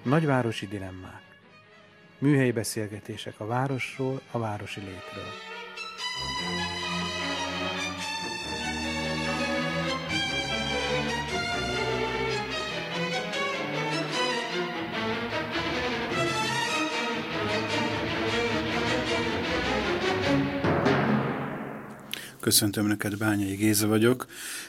Nagyvárosi dilemmák. Műhelyi beszélgetések a városról, a városi létről. Köszöntöm Önöket, Bányai Géza vagyok.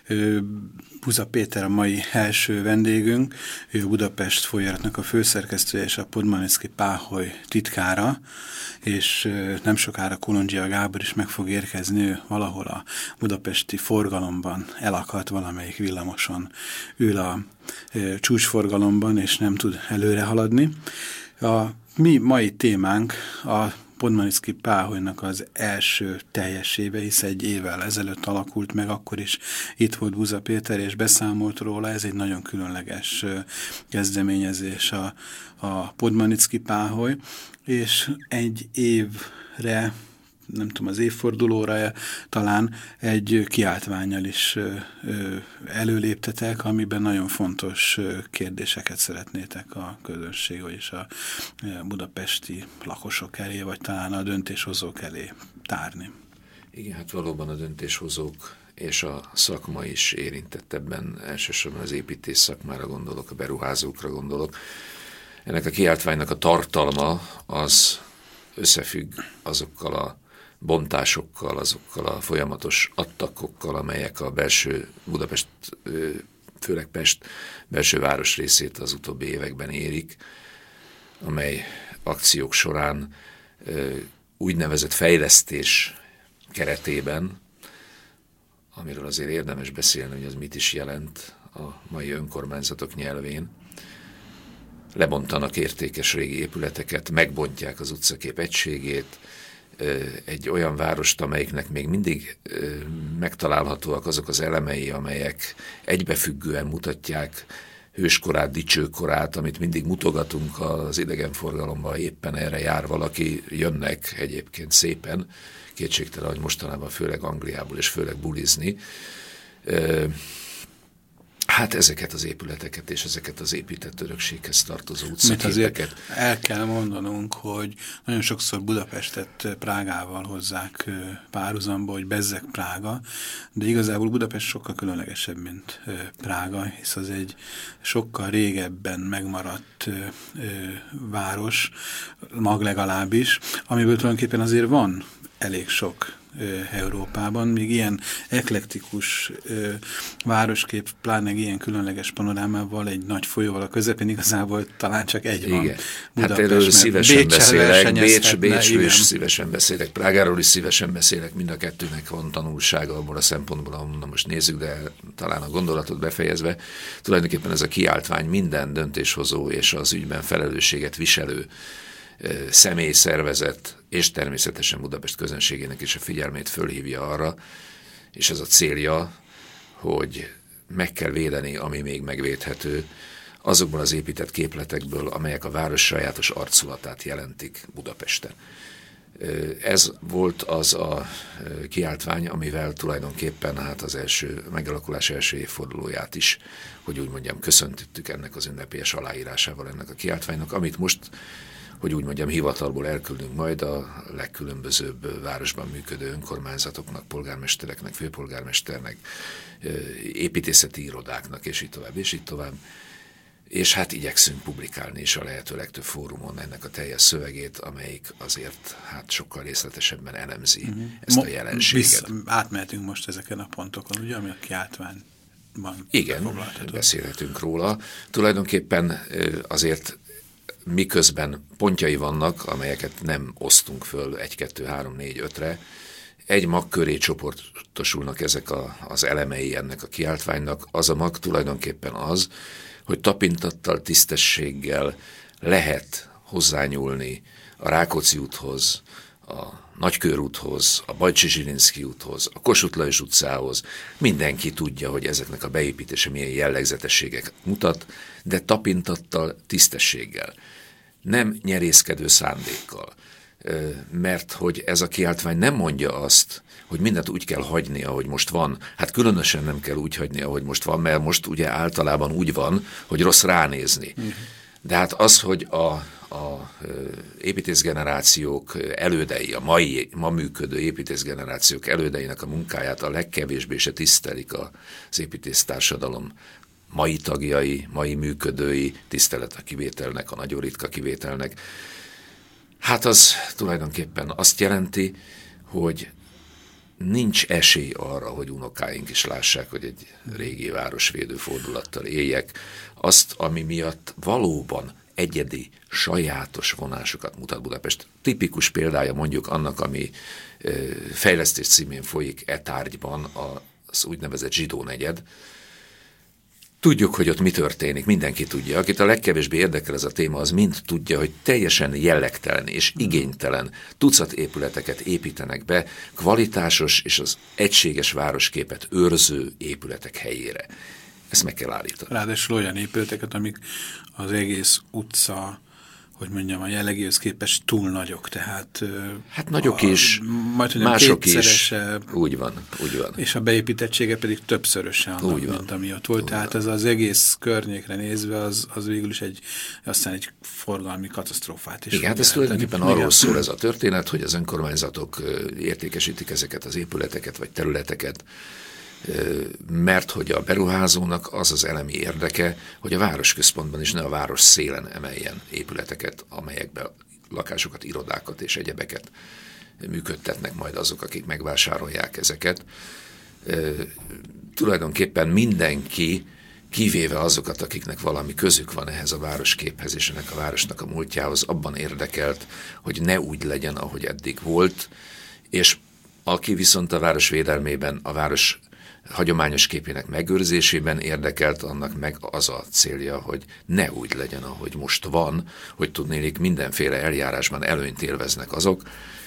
Buza Péter a mai első vendégünk. Ő a Budapest Folyóiratnak a főszerkesztője és a Podmaniczky Páholy titkára, és nem sokára Kolondzsia Gábor is meg fog érkezni. Ő valahol a budapesti forgalomban elakadt, valamelyik villamoson ül a csúcsforgalomban, és nem tud előre haladni. A mi mai témánk a Podmaniczky Páholynak az első teljes éve, hisz egy évvel ezelőtt alakult meg, akkor is itt volt Buza Péter, és beszámolt róla. Ez egy nagyon különleges kezdeményezés a Podmaniczky Páholy, és egy évre, nem tudom, az évfordulóra talán egy kiáltvánnyal is előléptetek, amiben nagyon fontos kérdéseket szeretnétek a közönség, vagyis a budapesti lakosok elé, vagy talán a döntéshozók elé tárni. Igen, hát valóban a döntéshozók és a szakma is érintett ebben, elsősorban az építész szakmára gondolok, a beruházókra gondolok. Ennek a kiáltványnak a tartalma az összefügg azokkal a bontásokkal, azokkal a folyamatos attakokkal, amelyek a belső Budapest, főleg Pest belső városrészét az utóbbi években érik, amely akciók során úgynevezett fejlesztés keretében, amiről azért érdemes beszélni, hogy az mit is jelent a mai önkormányzatok nyelvén, lebontanak értékes régi épületeket, megbontják az utcakép egységét, egy olyan várost, amelyiknek még mindig megtalálhatóak azok az elemei, amelyek egybefüggően mutatják hőskorát, dicsőkorát, amit mindig mutogatunk az idegenforgalomban, éppen erre jár valaki, jönnek egyébként szépen, kétségtelen, hogy mostanában főleg Angliából és főleg bulizni. Hát ezeket az épületeket és ezeket az épített örökséghez tartozó utcaképeket. Azért el kell mondanunk, hogy nagyon sokszor Budapestet Prágával hozzák párhuzamba, hogy bezzeg Prága, de igazából Budapest sokkal különlegesebb, mint Prága, hisz az egy sokkal régebben megmaradt város, mag legalábbis, amiből tulajdonképpen azért van elég sok Európában, még ilyen eklektikus városkép, pláne ilyen különleges panorámával, egy nagy folyóval a közepén igazából talán csak egy van. Igen. Budapest, hát erről szívesen beszélek, Bécsről is igen. szívesen beszélek, Prágáról is szívesen beszélek, mind a kettőnek van tanulsága abból a szempontból, ahol most nézzük, de talán a gondolatot befejezve, tulajdonképpen ez a kiáltvány minden döntéshozó és az ügyben felelősséget viselő személy, szervezet és természetesen Budapest közönségének is a figyelmét fölhívja arra, és ez a célja, hogy meg kell védeni, ami még megvédhető, azokból az épített képletekből, amelyek a város sajátos arculatát jelentik Budapesten. Ez volt az a kiáltvány, amivel tulajdonképpen hát az megalakulás első évfordulóját is, hogy úgy mondjam, köszöntöttük ennek az ünnepélyes aláírásával ennek a kiáltványnak, amit most, hogy úgy mondjam, hivatalból elküldünk majd a legkülönbözőbb városban működő önkormányzatoknak, polgármestereknek, főpolgármesternek, építészeti irodáknak, és így tovább, és így tovább. És hát igyekszünk publikálni is a lehető legtöbb fórumon ennek a teljes szövegét, amelyik azért hát sokkal részletesebben elemzi ezt a jelenséget. Átmehetünk most ezeken a pontokon, ugye, ami a kiáltványban igen, beszélhetünk róla. Tulajdonképpen azért miközben pontjai vannak, amelyeket nem osztunk föl 1, 2, 3, 4, 5-re, egy mag köré csoportosulnak ezek az elemei ennek a kiáltványnak. Az a mag tulajdonképpen az, hogy tapintattal, tisztességgel lehet hozzányúlni a Rákóczi úthoz, a Nagykörúthoz, a Bajcsy-Zsilinszky úthoz, a Kossuth Lajos utcához. Mindenki tudja, hogy ezeknek a beépítése milyen jellegzetességeket mutat, de tapintattal, tisztességgel. Nem nyerészkedő szándékkal. Mert hogy ez a kiáltvány nem mondja azt, hogy mindent úgy kell hagyni, ahogy most van. Hát különösen nem kell úgy hagyni, ahogy most van, mert most ugye általában úgy van, hogy rossz ránézni. De hát az, hogy a építészgenerációk elődei, a ma működő építészgenerációk elődeinek a munkáját a legkevésbé se tisztelik az építésztársadalom mai tagjai, mai működői, tisztelet a kivételnek, a nagyon ritka kivételnek. Hát az tulajdonképpen azt jelenti, hogy nincs esély arra, hogy unokáink is lássák, hogy egy régi városvédő fordulattal éljek. Azt, ami miatt valóban egyedi, sajátos vonásokat mutat Budapest. Tipikus példája mondjuk annak, ami fejlesztés címén folyik e tárgyban, az úgynevezett zsidó negyed. Tudjuk, hogy ott mi történik, mindenki tudja. Akit a legkevésbé érdekel ez a téma, az mind tudja, hogy teljesen jellegtelen és igénytelen tucat épületeket építenek be kvalitásos és az egységes városképet őrző épületek helyére. Ezt meg kell állítani. Ráadásul olyan épületeket, amik az egész utca, hogy mondjam, a jellegéhez képest túl nagyok, tehát... Hát nagyok is, mások is. Úgy van, úgy van. És a beépítettsége pedig többszörösen annak, mint ami ott volt. Tehát ez az egész környékre nézve, az végül is aztán egy forgalmi katasztrófát is. Igen, hát ez tulajdonképpen arról szól ez a történet, hogy az önkormányzatok értékesítik ezeket az épületeket vagy területeket, mert hogy a beruházónak az az elemi érdeke, hogy a városközpontban is ne a város szélen emeljen épületeket, amelyekben lakásokat, irodákat és egyebeket működtetnek majd azok, akik megvásárolják ezeket. Tulajdonképpen mindenki, kivéve azokat, akiknek valami közük van ehhez a városképhez és ennek a városnak a múltjához, abban érdekelt, hogy ne úgy legyen, ahogy eddig volt, és aki viszont a város védelmében, a város hagyományos képének megőrzésében érdekelt, annak meg az a célja, hogy ne úgy legyen, ahogy most van, hogy tudnélik mindenféle eljárásban előnyt élveznek azok,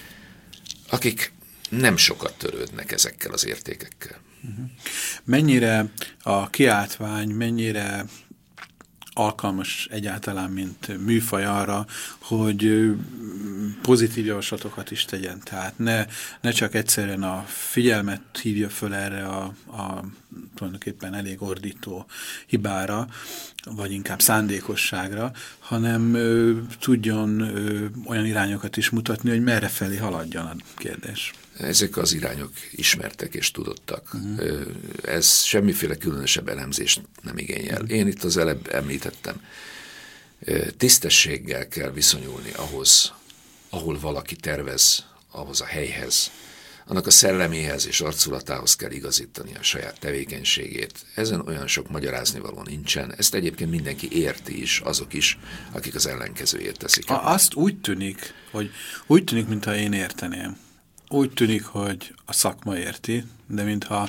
akik nem sokat törődnek ezekkel az értékekkel. Mennyire a kiáltvány, mennyire alkalmas egyáltalán, mint műfaj arra, hogy pozitív javaslatokat is tegyen. Tehát ne csak egyszerűen a figyelmet hívja föl erre a tulajdonképpen elég ordító hibára, vagy inkább szándékosságra, hanem tudjon olyan irányokat is mutatni, hogy merre felé haladjon a kérdés. Ezek az irányok ismertek és tudottak. Ez semmiféle különösebb elemzést nem igényel. Én itt az előbb említettem. Tisztességgel kell viszonyulni ahhoz, ahol valaki tervez, ahhoz a helyhez. Annak a szelleméhez és arculatához kell igazítani a saját tevékenységét. Ezen olyan sok magyaráznivaló nincsen. Ezt egyébként mindenki érti is, azok is, akik az ellenkezőjét teszik. Azt úgy tűnik, mintha én érteném. Úgy tűnik, hogy a szakma érti, de mintha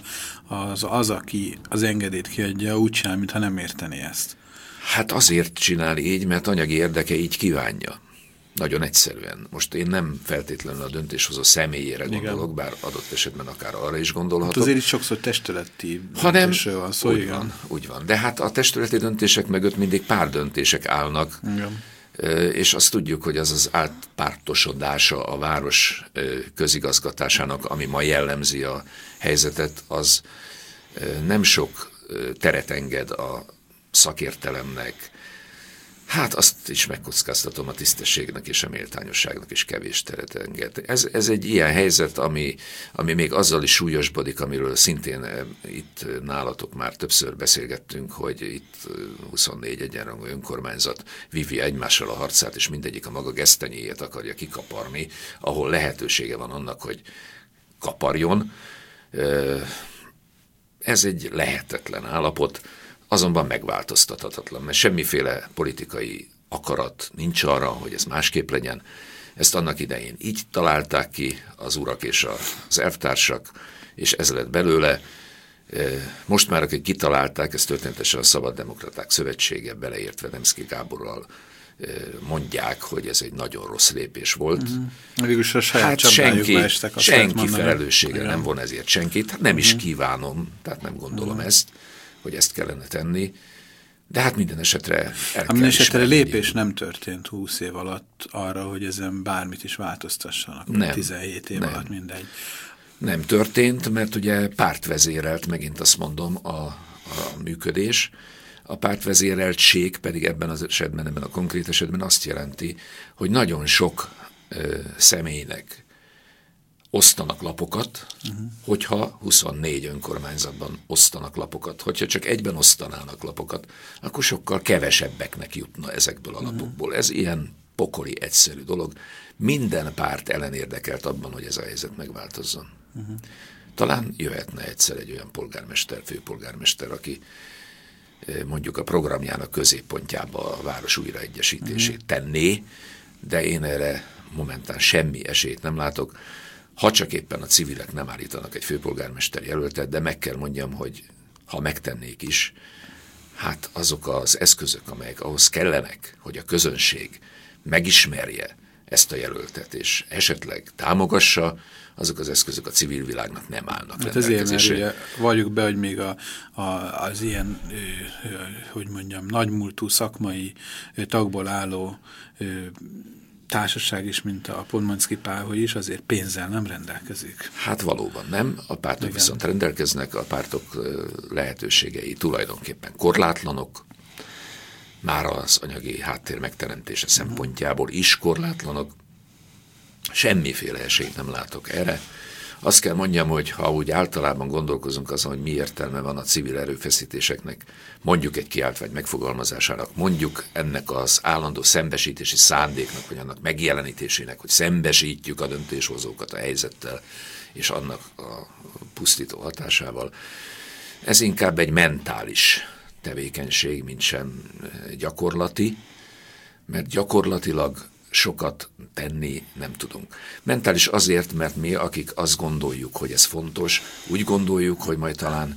aki az engedélyt kiadja, úgy csinál, mintha nem értené ezt. Hát azért csinál így, mert anyagi érdeke így kívánja. Nagyon egyszerűen. Most én nem feltétlenül a döntéshozó személyére gondolok, igen, bár adott esetben akár arra is gondolhatok. Hát azért is sokszor testületi döntésről van szó, úgy van. De hát a testületi döntések mögött mindig párdöntések állnak, igen. És azt tudjuk, hogy az az átpártosodása a város közigazgatásának, ami ma jellemzi a helyzetet, az nem sok teret enged a szakértelemnek. Hát azt is megkockáztatom, a tisztességnek és a méltányosságnak is kevés teret enged. Ez egy ilyen helyzet, ami még azzal is súlyosbodik, amiről szintén itt nálatok már többször beszélgettünk, hogy itt 24 egyenrangú önkormányzat vívja egymással a harcát, és mindegyik a maga gesztenyéjét akarja kikaparni, ahol lehetősége van annak, hogy kaparjon. Ez egy lehetetlen állapot, azonban megváltoztathatatlan, mert semmiféle politikai akarat nincs arra, hogy ez másképp legyen. Ezt annak idején így találták ki az urak és az elvtársak, és ez lett belőle. Most már, akik kitalálták, ez történetesen a Szabaddemokraták Szövetsége, beleértve Demszky Gáborral, mondják, hogy ez egy nagyon rossz lépés volt. Végülis a saját senki felelősségre nem von ezért senkit, hát nem is kívánom, tehát nem gondolom ezt, hogy ezt kellene tenni, de hát minden esetre minden esetre lépés nem történt 20 év alatt arra, hogy ezen bármit is változtassanak. Nem. 17 év alatt mindegy. Nem történt, mert ugye pártvezérelt, megint azt mondom, a működés. A pártvezéreltség pedig ebben az esetben, ebben a konkrét esetben azt jelenti, hogy nagyon sok személynek osztanak lapokat, hogyha 24 önkormányzatban osztanak lapokat. Hogyha csak egyben osztanának lapokat, akkor sokkal kevesebbeknek jutna ezekből a lapokból. Ez ilyen pokoli egyszerű dolog. Minden párt ellenérdekelt abban, hogy ez a helyzet megváltozzon. Talán jöhetne egyszer egy olyan polgármester, főpolgármester, aki mondjuk a programjának középpontjába a város újraegyesítését tenné, de én erre momentán semmi esélyt nem látok. Ha csak éppen a civilek nem állítanak egy főpolgármester jelöltet, de meg kell mondjam, hogy ha megtennék is, hát azok az eszközök, amelyek ahhoz kellenek, hogy a közönség megismerje ezt a jelöltet, és esetleg támogassa, azok az eszközök a civil világnak nem állnak hát rendelkezésre. Ezért, mert valljuk be, hogy még az ilyen, hogy mondjam, nagymúltú szakmai tagból álló társaság is, mint a Podmanicki Páholy is, azért pénzzel nem rendelkezik. Hát valóban nem, a pártok viszont rendelkeznek, a pártok lehetőségei tulajdonképpen korlátlanok, már az anyagi háttér megteremtése szempontjából is korlátlanok, semmiféle esélyt nem látok erre. Azt kell mondjam, hogy ha úgy általában gondolkozunk azon, hogy mi értelme van a civil erőfeszítéseknek, mondjuk egy kiáltvány megfogalmazásának, mondjuk ennek az állandó szembesítési szándéknak, vagy annak megjelenítésének, hogy szembesítjük a döntéshozókat a helyzettel, és annak a pusztító hatásával. Ez inkább egy mentális tevékenység, mint sem gyakorlati, mert gyakorlatilag sokat tenni nem tudunk. Mentális azért, mert mi, akik azt gondoljuk, hogy ez fontos, úgy gondoljuk, hogy majd talán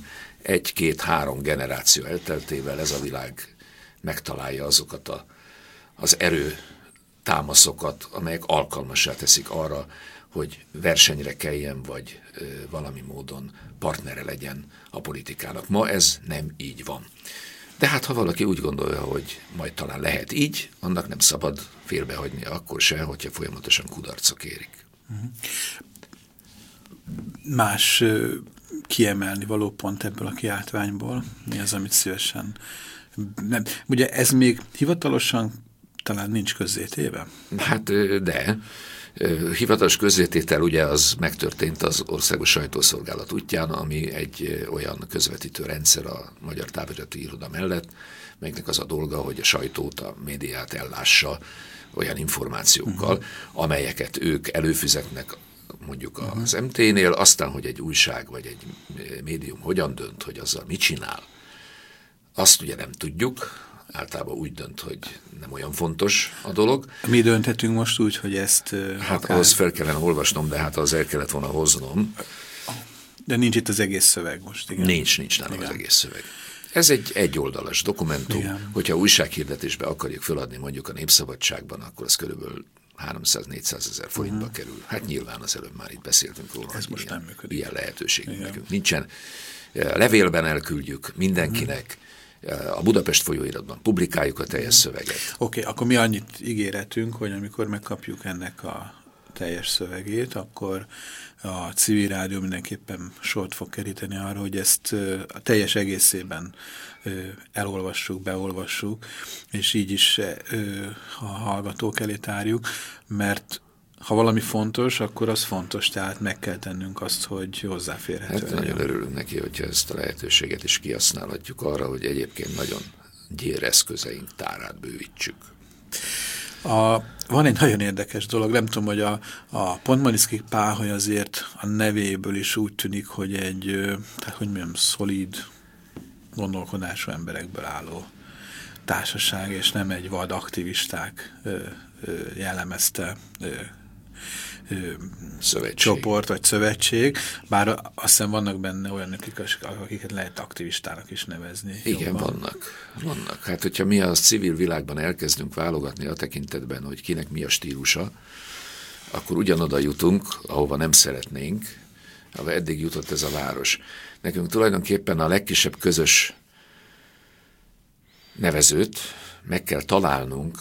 1-2-3 generáció elteltével ez a világ megtalálja azokat az erőtámaszokat, amelyek alkalmassá teszik arra, hogy versenyre keljen, vagy valami módon partnere legyen a politikának. Ma ez nem így van. De hát ha valaki úgy gondolja, hogy majd talán lehet így, annak nem szabad félbehagyni akkor se, hogyha folyamatosan kudarcok érik. Más kiemelni való pont ebből a kiáltványból? Mi az, amit szívesen... Nem. Ugye ez még hivatalosan talán nincs közzétéve? Hát de... Hivatalos közzététel ugye az megtörtént az Országos Sajtószolgálat útján, ami egy olyan közvetítő rendszer a Magyar Távirati Iroda mellett, melynek az a dolga, hogy a sajtót, a médiát ellássa olyan információkkal, amelyeket ők előfizetnek mondjuk az MT-nél, aztán, hogy egy újság vagy egy médium hogyan dönt, hogy azzal mit csinál, azt ugye nem tudjuk. Általában úgy dönt, hogy nem olyan fontos a dolog. Mi dönthetünk most úgy, hogy ezt... Hát ahhoz fel kellene olvasnom, de hát az el kellett volna hoznom. De nincs itt az egész szöveg most, igen. Nincs nálam az egész szöveg. Ez egy egyoldalas dokumentum. Igen. Hogyha újsághirdetésbe akarjuk feladni mondjuk a Népszabadságban, akkor az körülbelül 300-400 ezer forintba kerül. Hát nyilván az előbb már itt beszéltünk róla, ez most nem működik. Ilyen lehetőségünk nekünk nincsen. Levélben elküldjük mindenkinek, a Budapest folyóiratban publikáljuk a teljes szöveget. Oké, akkor mi annyit ígéretünk, hogy amikor megkapjuk ennek a teljes szövegét, akkor a civil rádió mindenképpen sort fog keríteni arra, hogy ezt a teljes egészében elolvassuk, beolvassuk, és így is a hallgatók elé tárjuk, mert ha valami fontos, akkor az fontos, tehát meg kell tennünk azt, hogy hozzáférhető. Hát nagyon örülünk neki, hogyha ezt a lehetőséget is kihasználhatjuk arra, hogy egyébként nagyon gyér eszközeink tárát bővítsük. Van egy nagyon érdekes dolog, nem tudom, hogy a Podmanicki Páholy azért a nevéből is úgy tűnik, hogy egy, tehát hogy mondjam, szolíd gondolkodású emberekből álló társaság, és nem egy vad aktivisták jellemezte csoport vagy szövetség, bár azt hiszem vannak benne olyanok, akiket lehet aktivistának is nevezni. Igen, vannak. Hát, hogyha mi a civil világban elkezdünk válogatni a tekintetben, hogy kinek mi a stílusa, akkor ugyanoda jutunk, ahova nem szeretnénk, ahova eddig jutott ez a város. Nekünk tulajdonképpen a legkisebb közös nevezőt meg kell találnunk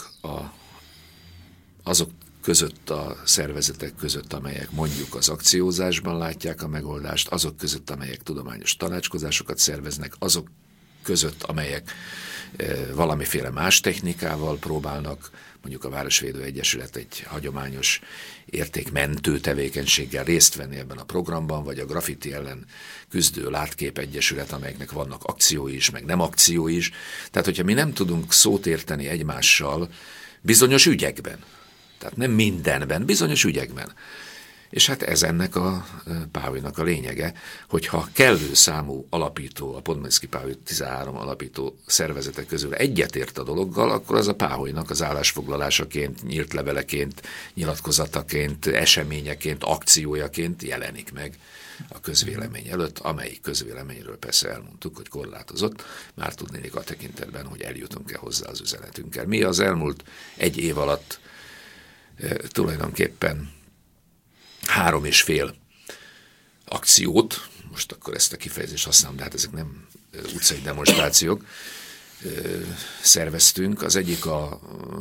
azok között, a szervezetek között, amelyek mondjuk az akciózásban látják a megoldást, azok között, amelyek tudományos tanácskozásokat szerveznek, azok között, amelyek valamiféle más technikával próbálnak, mondjuk a Városvédő Egyesület egy hagyományos értékmentő tevékenységgel részt venni ebben a programban, vagy a graffiti ellen küzdő Látkép Egyesület, amelyeknek vannak akciói is, meg nem akciói is. Tehát, hogyha mi nem tudunk szót érteni egymással bizonyos ügyekben, tehát nem mindenben, bizonyos ügyekben, és hát ez ennek a Páholynak a lényege, hogyha kellő számú alapító, a Podmanicki Páholy 13 alapító szervezetek közül egyetért a dologgal, akkor az a Páholynak az állásfoglalásaként, nyílt leveleként, nyilatkozataként, eseményeként, akciójaként jelenik meg a közvélemény előtt, amelyik közvéleményről persze elmondtuk, hogy korlátozott, már tudnék a tekintetben, hogy eljutunk-e hozzá az üzenetünkkel. Mi az elmúlt egy év alatt tulajdonképpen 3,5 akciót, most akkor ezt a kifejezést használom, de hát ezek nem utcai demonstrációk, szerveztünk. Az egyik a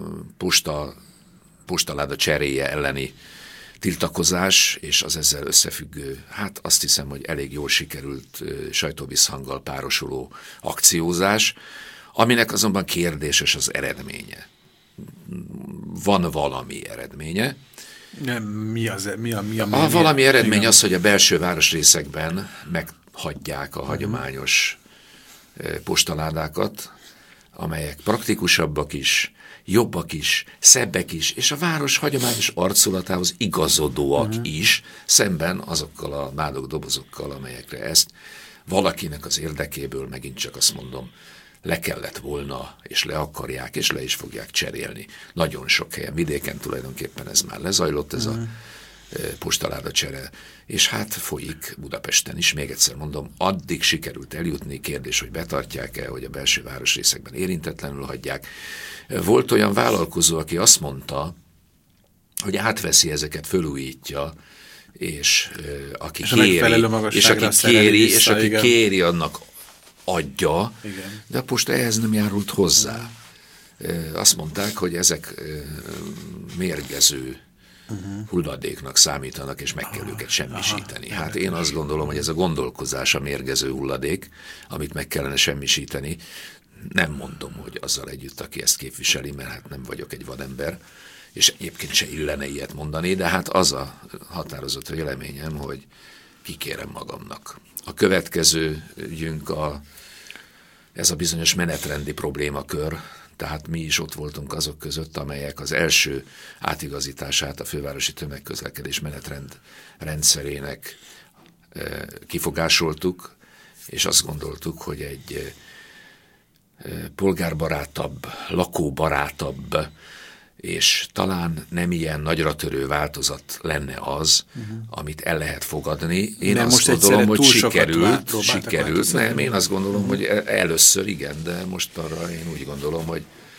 postaláda cseréje elleni tiltakozás, és az ezzel összefüggő, hát azt hiszem, hogy elég jól sikerült sajtóvisszhanggal párosuló akciózás, aminek azonban kérdéses az eredménye. Van valami eredménye. Valami eredmény igen. Az, hogy a belső városrészekben meghagyják a hagyományos postaládákat, amelyek praktikusabbak is, jobbak is, szebbek is, és a város hagyományos arculatához igazodóak is, szemben azokkal a mádog dobozokkal, amelyekre ezt valakinek az érdekéből, megint csak azt mondom, le kellett volna, és le akarják, és le is fogják cserélni. Nagyon sok helyen, vidéken tulajdonképpen ez már lezajlott, ez a postaláda csere, és hát folyik Budapesten is, még egyszer mondom, addig sikerült eljutni, kérdés, hogy betartják-e, hogy a belső városrészekben érintetlenül hagyják. Volt olyan vállalkozó, aki azt mondta, hogy átveszi ezeket, fölújítja, és aki kéri, annak adja, igen. De a posta ehhez nem járult hozzá. Azt mondták, hogy ezek mérgező hulladéknak számítanak, és meg kell őket semmisíteni. Hát én azt gondolom, hogy ez a gondolkozás a mérgező hulladék, amit meg kellene semmisíteni. Nem mondom, hogy azzal együtt, aki ezt képviseli, mert hát nem vagyok egy vadember, és egyébként se illene ilyet mondani, de hát az a határozott véleményem, hogy kikérem magamnak. A következő ügyünk ez a bizonyos menetrendi problémakör, tehát mi is ott voltunk azok között, amelyek az első átigazítását a fővárosi tömegközlekedés menetrend rendszerének kifogásoltuk, és azt gondoltuk, hogy egy polgárbarátabb, lakóbarátabb, és talán nem ilyen nagyra törő változat lenne az, amit el lehet fogadni. Én azt gondolom, hogy sikerült. Nem, én azt gondolom, hogy először igen, de most arra én úgy gondolom,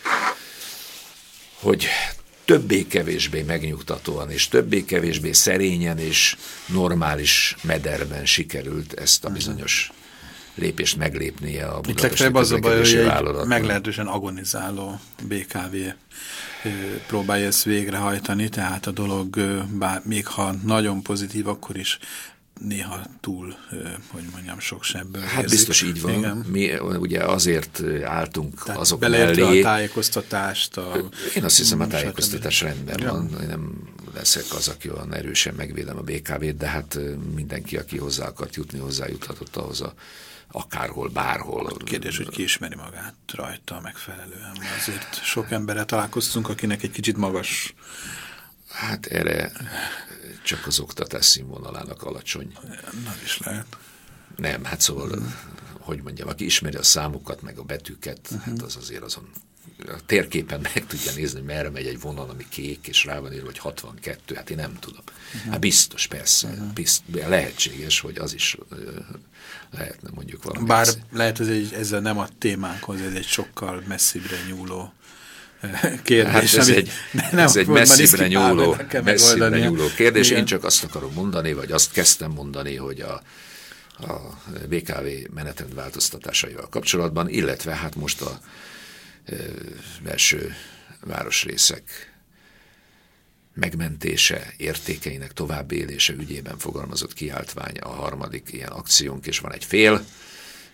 hogy többé-kevésbé megnyugtatóan, és többé-kevésbé szerényen és normális mederben sikerült ezt a bizonyos lépést meglépnie a budapesti közlekedési vállalatnak. Meglehetősen agonizáló BKV próbálja ezt végrehajtani, tehát a dolog, bár még ha nagyon pozitív, akkor is néha túl, hogy mondjam, sok sebből Hát érzik. Biztos így van. Igen. Mi ugye azért álltunk tehát azok mellé. A tájékoztatást. Én azt hiszem, a tájékoztatás rendben van. Én nem leszek az, aki olyan erősen megvédem a BKV-t, de hát mindenki, aki hozzá akart jutni, hozzájuthatott ahhoz akárhol, bárhol. Kérdés, hogy ki ismeri magát rajta megfelelően. Azért sok emberrel találkoztunk, akinek egy kicsit magas. Hát erre csak az oktatás színvonalának alacsony. Nem is lehet. Nem, hát szóval, hogy mondjam, aki ismeri a számokat, meg a betűket, hát az azért azon a térképen meg tudja nézni, hogy merre megy egy vonal, ami kék, és rá van írva, hogy 62, hát én nem tudom. Hát biztos, persze, lehetséges, hogy az is lehetne mondjuk valami. Bár lehet, hogy ezzel nem a témánkhoz, ez egy sokkal messzibbre nyúló kérdés. Hát ez egy messzibbre nyúló kérdés. Igen. Én csak azt akarom mondani, vagy azt kezdtem mondani, hogy a BKV menetrend változtatásaival kapcsolatban, illetve hát most a belső városrészek megmentése, értékeinek továbbélése ügyében fogalmazott kiáltvány a harmadik ilyen akciónk, és van egy fél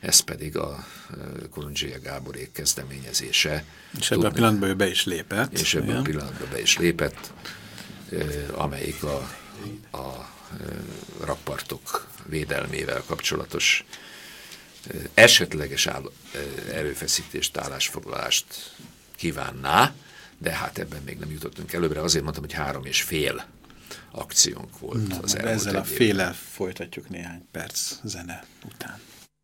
ez pedig a Kolundzsia Gáborék kezdeményezése. És ebben a pillanatban ő be is lépett. És ebben a pillanatban be is lépett, amelyik a rakpartok védelmével kapcsolatos esetleges erőfeszítést, állásfoglalást kívánná, de hát ebben még nem jutottunk előbbre. Azért mondtam, hogy 3,5 akciónk volt az elmúlt. Ezzel a féllel folytatjuk néhány perc zene után.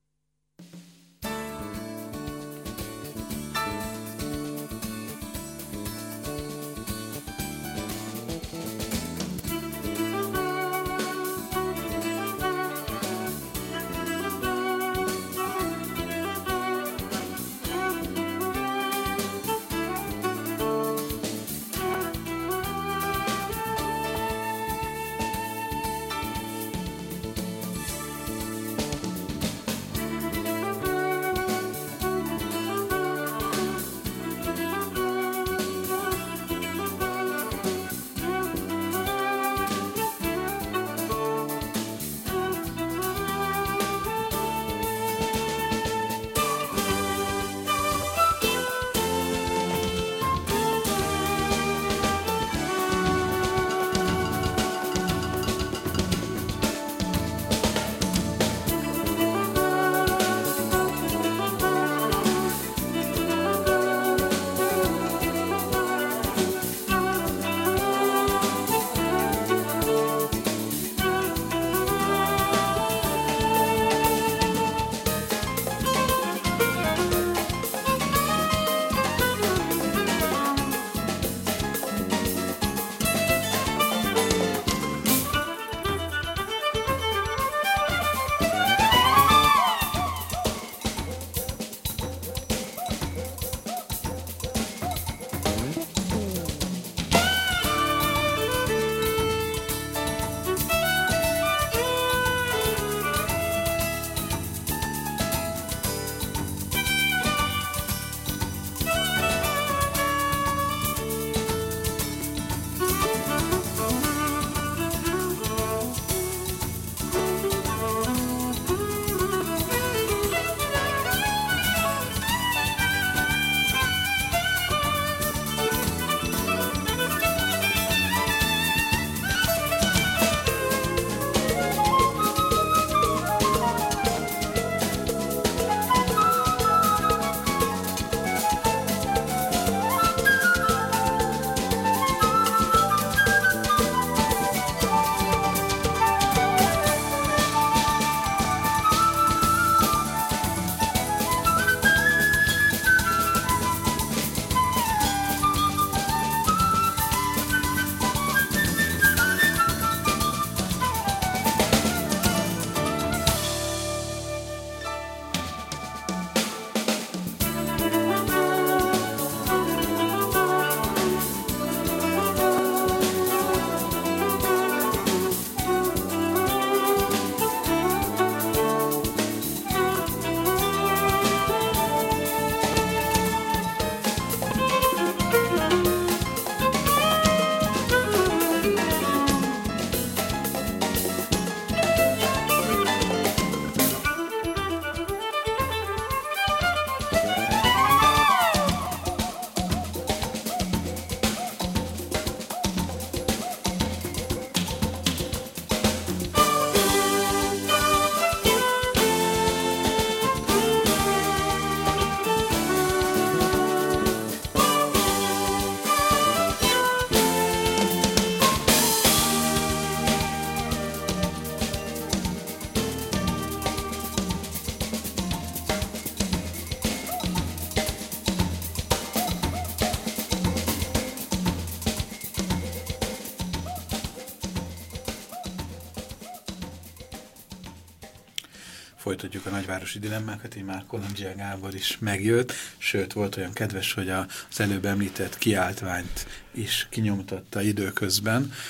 Folytatjuk a nagyvárosi dilemmákat, így már Kolundzsia Gábor is megjött, sőt volt olyan kedves, hogy az előbb említett kiáltványt is kinyomtatta időközben,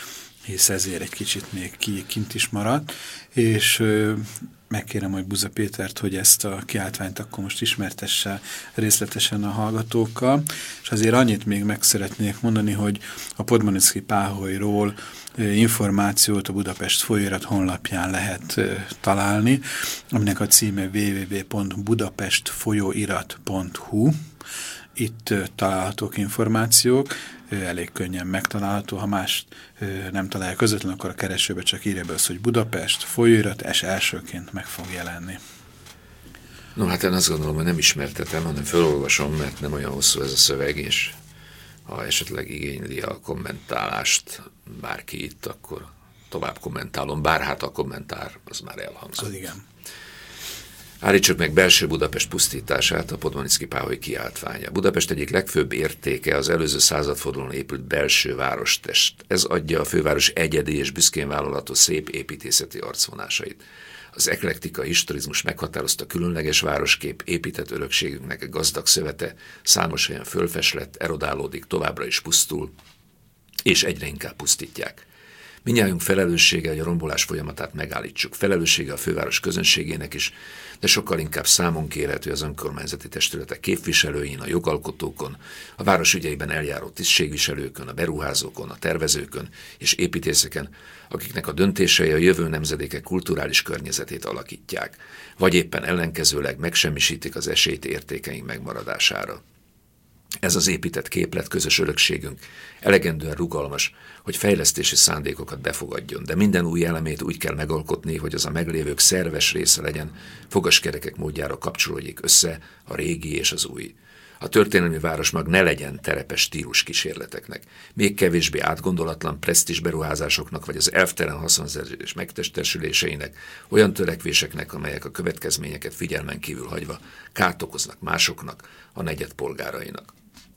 hisz ezért egy kicsit még kint is maradt, és megkérem majd Buza Pétert, hogy ezt a kiáltványt akkor most ismertesse részletesen a hallgatókkal, és azért annyit még meg szeretnék mondani, hogy a Podmaniszky Páholyról információt a Budapest Folyóirat honlapján lehet találni, aminek a címe www.budapestfolyóirat.hu. Itt találhatók információk, elég könnyen megtalálható, ha más nem találja közvetlenül, akkor a keresőbe csak írja be azt, hogy Budapest Folyóirat, és elsőként meg fog jelenni. No, hát én azt gondolom, hogy nem ismertetem, hanem felolvasom, mert nem olyan hosszú ez a szöveg, és ha esetleg igényli a kommentálást bárki itt, akkor tovább kommentálom, bár hát a kommentár az már elhangzott. Az igen. Állítsuk meg belső Budapest pusztítását, a Podmaniszky Páholy kiáltványa. Budapest egyik legfőbb értéke az előző századfordulón épült belső várostest. Ez adja a főváros egyedi és büszkén vállalható szép építészeti arcvonásait. Az eklektika historizmus meghatározta különleges városkép, épített örökségünknek a gazdag szövete, számos helyen fölfeslett, erodálódik, továbbra is pusztul, és egyre inkább pusztítják. Mindnyájunk felelőssége, hogy a rombolás folyamatát megállítsuk. Felelőssége a főváros közönségének is, de sokkal inkább számon kérhető az önkormányzati testületek képviselőin, a jogalkotókon, a város ügyeiben eljáró tisztségviselőkön, a beruházókon, a tervezőkön és építészeken, akiknek a döntései a jövő nemzedékek kulturális környezetét alakítják, vagy éppen ellenkezőleg megsemmisítik az esélyt értékeink megmaradására. Ez az épített képlet, közös örökségünk elegendően rugalmas, hogy fejlesztési szándékokat befogadjon, de minden új elemét úgy kell megalkotni, hogy az a meglévők szerves része legyen, fogaskerekek módjára kapcsolódjék össze a régi és az új. A történelmi városmag ne legyen terepes stílus kísérleteknek, még kevésbé átgondolatlan presztízs beruházásoknak vagy az elvtelen haszonszerzés megtestesüléseinek, olyan törekvéseknek, amelyek a következményeket figyelmen kívül hagyva kárt okoznak másoknak, a negyed polgárainak.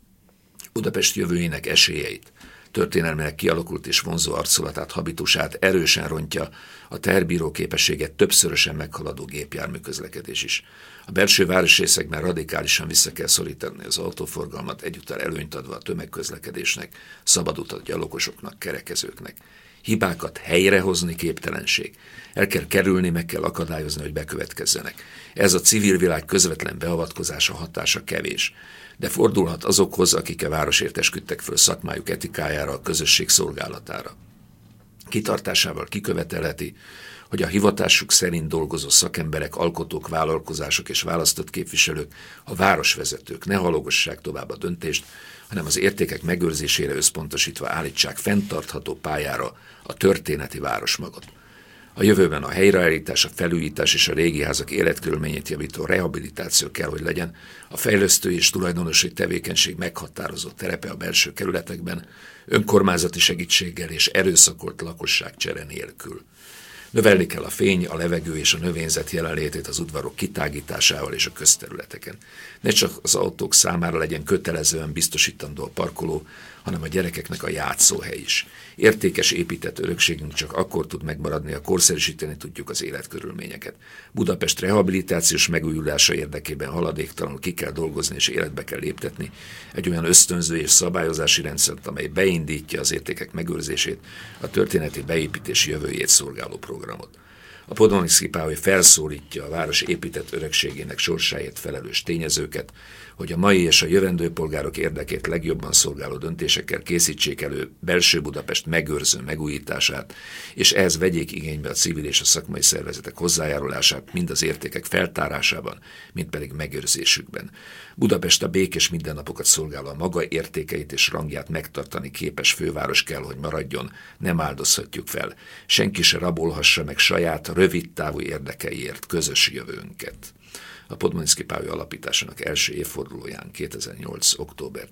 Budapest jövőjének esélyeit, történelmileg kialakult és vonzó arculatát, habitusát erősen rontja a teherbíró képességet többszörösen meghaladó gépjárműközlekedés is. A belső városrészekben radikálisan vissza kell szorítani az autóforgalmat, egyúttal előnyt adva a tömegközlekedésnek, szabad utat gyalogosoknak, kerekezőknek. Hibákat helyrehozni képtelenség. El kell kerülni, meg kell akadályozni, hogy bekövetkezzenek. Ez a civil világ közvetlen beavatkozása, hatása kevés. De fordulhat azokhoz, akik a városért esküdtek föl szakmájuk etikájára, a közösség szolgálatára. Kitartásával kikövetelheti, hogy a hivatásuk szerint dolgozó szakemberek, alkotók, vállalkozások és választott képviselők, a városvezetők ne halogassák tovább a döntést, hanem az értékek megőrzésére összpontosítva állítsák fenntartható pályára a történeti városmagot. A jövőben a helyreállítás, a felújítás és a régi házak életkörülményét javító rehabilitáció kell, hogy legyen, a fejlesztői és tulajdonosi tevékenység meghatározó terepe a belső kerületekben, önkormányzati segítséggel és erőszakolt lakosságcsere nélkül. Növelni kell a fény, a levegő és a növényzet jelenlétét az udvarok kitágításával és a közterületeken. Ne csak az autók számára legyen kötelezően biztosítandó a parkoló, hanem a gyerekeknek a játszóhely is. Értékes épített örökségünk csak akkor tud megmaradni, ha korszerűsíteni tudjuk az életkörülményeket. Budapest rehabilitációs megújulása érdekében haladéktalanul ki kell dolgozni és életbe kell léptetni egy olyan ösztönző és szabályozási rendszert, amely beindítja az értékek megőrzését, a történeti beépítés jövőjét szolgáló programot. A Podmaniszky Páholy felszólítja a város épített örökségének sorsáért felelős tényezőket, hogy a mai és a jövendő polgárok érdekét legjobban szolgáló döntésekkel készítsék elő belső Budapest megőrző megújítását, és ehhez vegyék igénybe a civil és a szakmai szervezetek hozzájárulását mind az értékek feltárásában, mind pedig megőrzésükben. Budapest a békés mindennapokat szolgáló a maga értékeit és rangját megtartani képes főváros kell, hogy maradjon, nem áldozhatjuk fel. Senki se rabolhassa meg saját rövid távú érdekeiért közös jövőnket. A Podmaniszky Páholy alapításának első évfordulóján 2008. október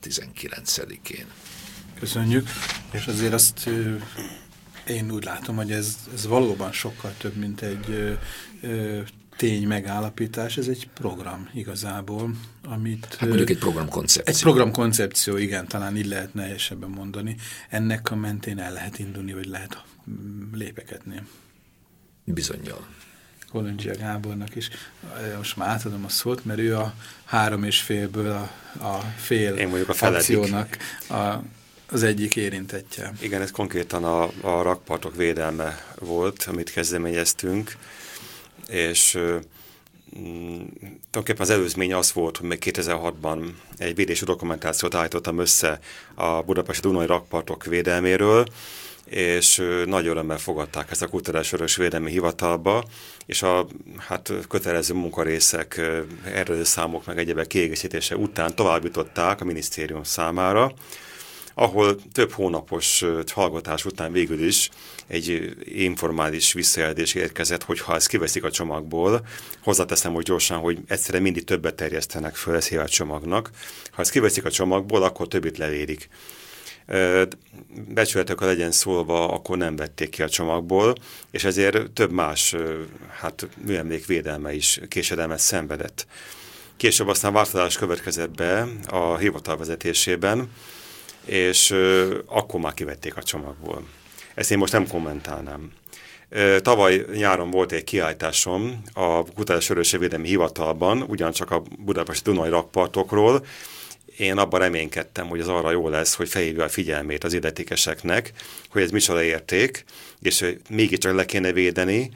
19-én. Köszönjük, és azért azt én úgy látom, hogy ez valóban sokkal több, mint egy tény megállapítás, ez egy program igazából, amit... Hát mondjuk egy programkoncepció. Egy programkoncepció, igen, talán így lehetne helyesebben mondani. Ennek a mentén el lehet indulni, vagy lehet lépeketni. Bizonnyal. Kolondzsia Gábornak is. Most már átadom a szót, mert ő a 3,5-ből a fél Én vagyok a akciónak a az egyik érintettje. Igen, ez konkrétan a rakpartok védelme volt, amit kezdeményeztünk, és tulajdonképpen az előzmény az volt, hogy még 2006-ban egy védési dokumentációt állítottam össze a budapesti Dunai rakpartok védelméről, és nagy örömmel fogadták ezt a Kulturális Örökségvédelmi Hivatalba, és a kötelező munkarészek, erről számok meg egyebek kiegészítése után továbbították a minisztérium számára, ahol több hónapos hallgatás után végül is egy informális visszajelzés érkezett, hogy ha ezt kiveszik a csomagból, hozzáteszem, hogy gyorsan, hogy egyszerre mindig többet terjesztenek föl, ez hívják csomagnak. Ha ezt kiveszik a csomagból, akkor többit levérik. Becsületekkel legyen szólva, akkor nem vették ki a csomagból, és ezért több más műemlékvédelme is késedelmet szenvedett. Később aztán változás következett be a hivatal vezetésében, és akkor már kivették a csomagból. Ezt én most nem kommentálnám. Tavaly nyáron volt egy kiállításom a Kulturális Örökségvédelmi Hivatalban, ugyancsak a budapesti Dunai rakpartokról. Én abban reménykedtem, hogy az arra jó lesz, hogy felhívja a figyelmét az illetékeseknek, hogy ez micsoda érték, és mégiscsak le kéne védeni,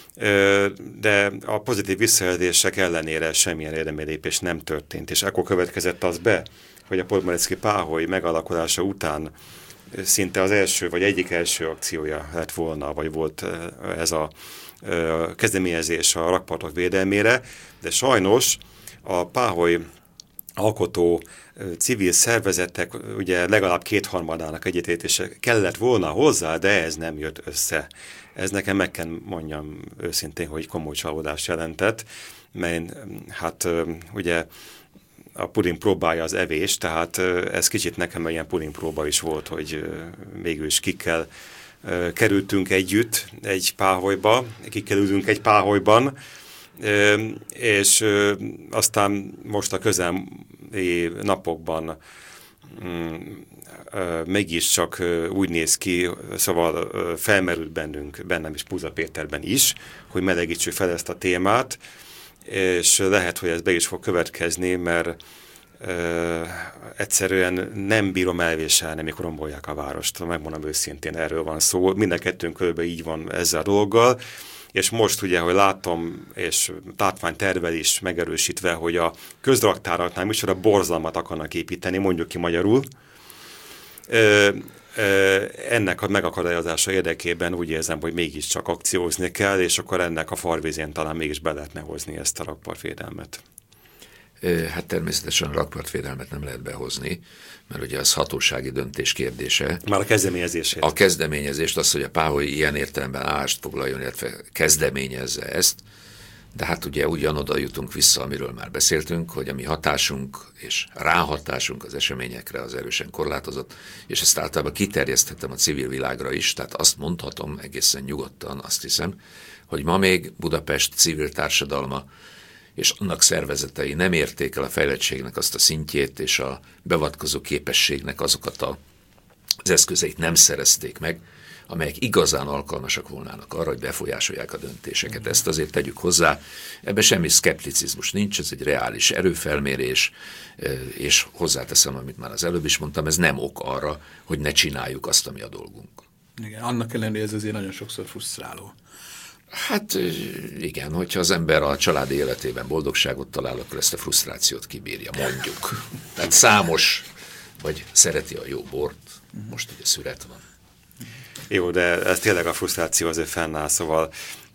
de a pozitív visszajelzések ellenére semmilyen érdemi lépés nem történt, és ekkor következett az be, hogy a Podmanicki Páholy megalakulása után szinte az első, vagy egyik első akciója lett volna, vagy volt ez a kezdeményezés a rakpartok védelmére, de sajnos a Páholy alkotó civil szervezetek ugye legalább 2/3 egyetértése kellett volna hozzá, de ez nem jött össze. Ez nekem meg kell mondjam őszintén, hogy komoly csalódást jelentett, mert ugye a puding próbálja az evés, tehát ez kicsit nekem ilyen puding próba is volt, hogy mégis kikkel kerültünk együtt egy páholyba, kikerülünk egy páholyban, és aztán most a közelmúltbeli napokban mégiscsak úgy néz ki, szóval felmerült bennem is, Puza Péterben is, hogy melegítsük fel ezt a témát, és lehet, hogy ez be is fog következni, mert egyszerűen nem bírom elviselni, amikor rombolják a várost. Megmondom őszintén, erről van szó. Mind a kettőnk körülbelül így van ezzel a dologgal, és most ugye, hogy látom, és látványtervel is megerősítve, hogy a közraktáraknál micsoda borzalmat akarnak építeni, mondjuk ki magyarul, ennek a megakadályozása érdekében úgy érzem, hogy mégiscsak akciózni kell, és akkor ennek a farvízén talán mégis be lehetne hozni ezt a rakpartvédelmet. Hát természetesen a rakpartvédelmet nem lehet behozni, mert ugye az hatósági döntés kérdése. Már a kezdeményezését. A kezdeményezést, az, hogy a Páholy ilyen értelemben állást foglaljon, illetve kezdeményezze ezt, de hát ugye ugyanoda jutunk vissza, amiről már beszéltünk, hogy a mi hatásunk és ráhatásunk az eseményekre az erősen korlátozott, és ezt általában kiterjeszthettem a civil világra is, tehát azt mondhatom egészen nyugodtan, azt hiszem, hogy ma még Budapest civil társadalma és annak szervezetei nem érték el a fejlettségnek azt a szintjét, és a beavatkozó képességnek azokat az eszközeit nem szerezték meg, amelyek igazán alkalmasak volnának arra, hogy befolyásolják a döntéseket. Ezt azért tegyük hozzá, ebben semmi szkepticizmus nincs, ez egy reális erőfelmérés, és hozzáteszem, amit már az előbb is mondtam, ez nem ok arra, hogy ne csináljuk azt, ami a dolgunk. Igen, annak ellenére ez azért nagyon sokszor frusztráló. Hát igen, hogyha az ember a családi életében boldogságot talál, akkor ezt a frusztrációt kibírja, mondjuk. Tehát számos, vagy szereti a jó bort, most ugye szüret van. Jó, de ez tényleg a frusztráció azért fennáll, szóval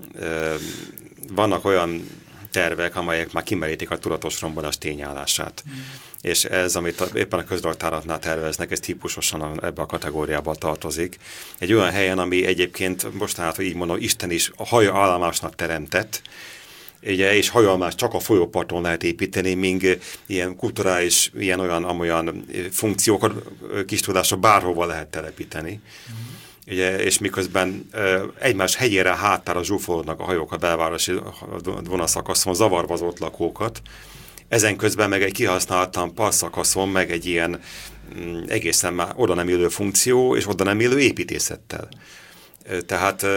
vannak olyan tervek, amelyek már kimerítik a tudatos rombolás tényállását. És ez, amit éppen a közraktáraknál terveznek, ez típusosan ebbe a kategóriába tartozik. Egy olyan helyen, ami egyébként mostanában, így mondom, Isten is a hajóállomásnak teremtett, ugye, és hajóállomás csak a folyóparton lehet építeni, míg ilyen kulturális, olyan funkciókat, kis tudásra bárhova lehet telepíteni. Ugye, és miközben egymás hegyére háttára zsúfolódnak a hajók a belvárosi vonatszakaszon, zavarva az ott lakókat. Ezen közben meg egy kihasználtan partszakaszon, meg egy ilyen egészen már oda nem illő funkció, és oda nem illő építészettel. Tehát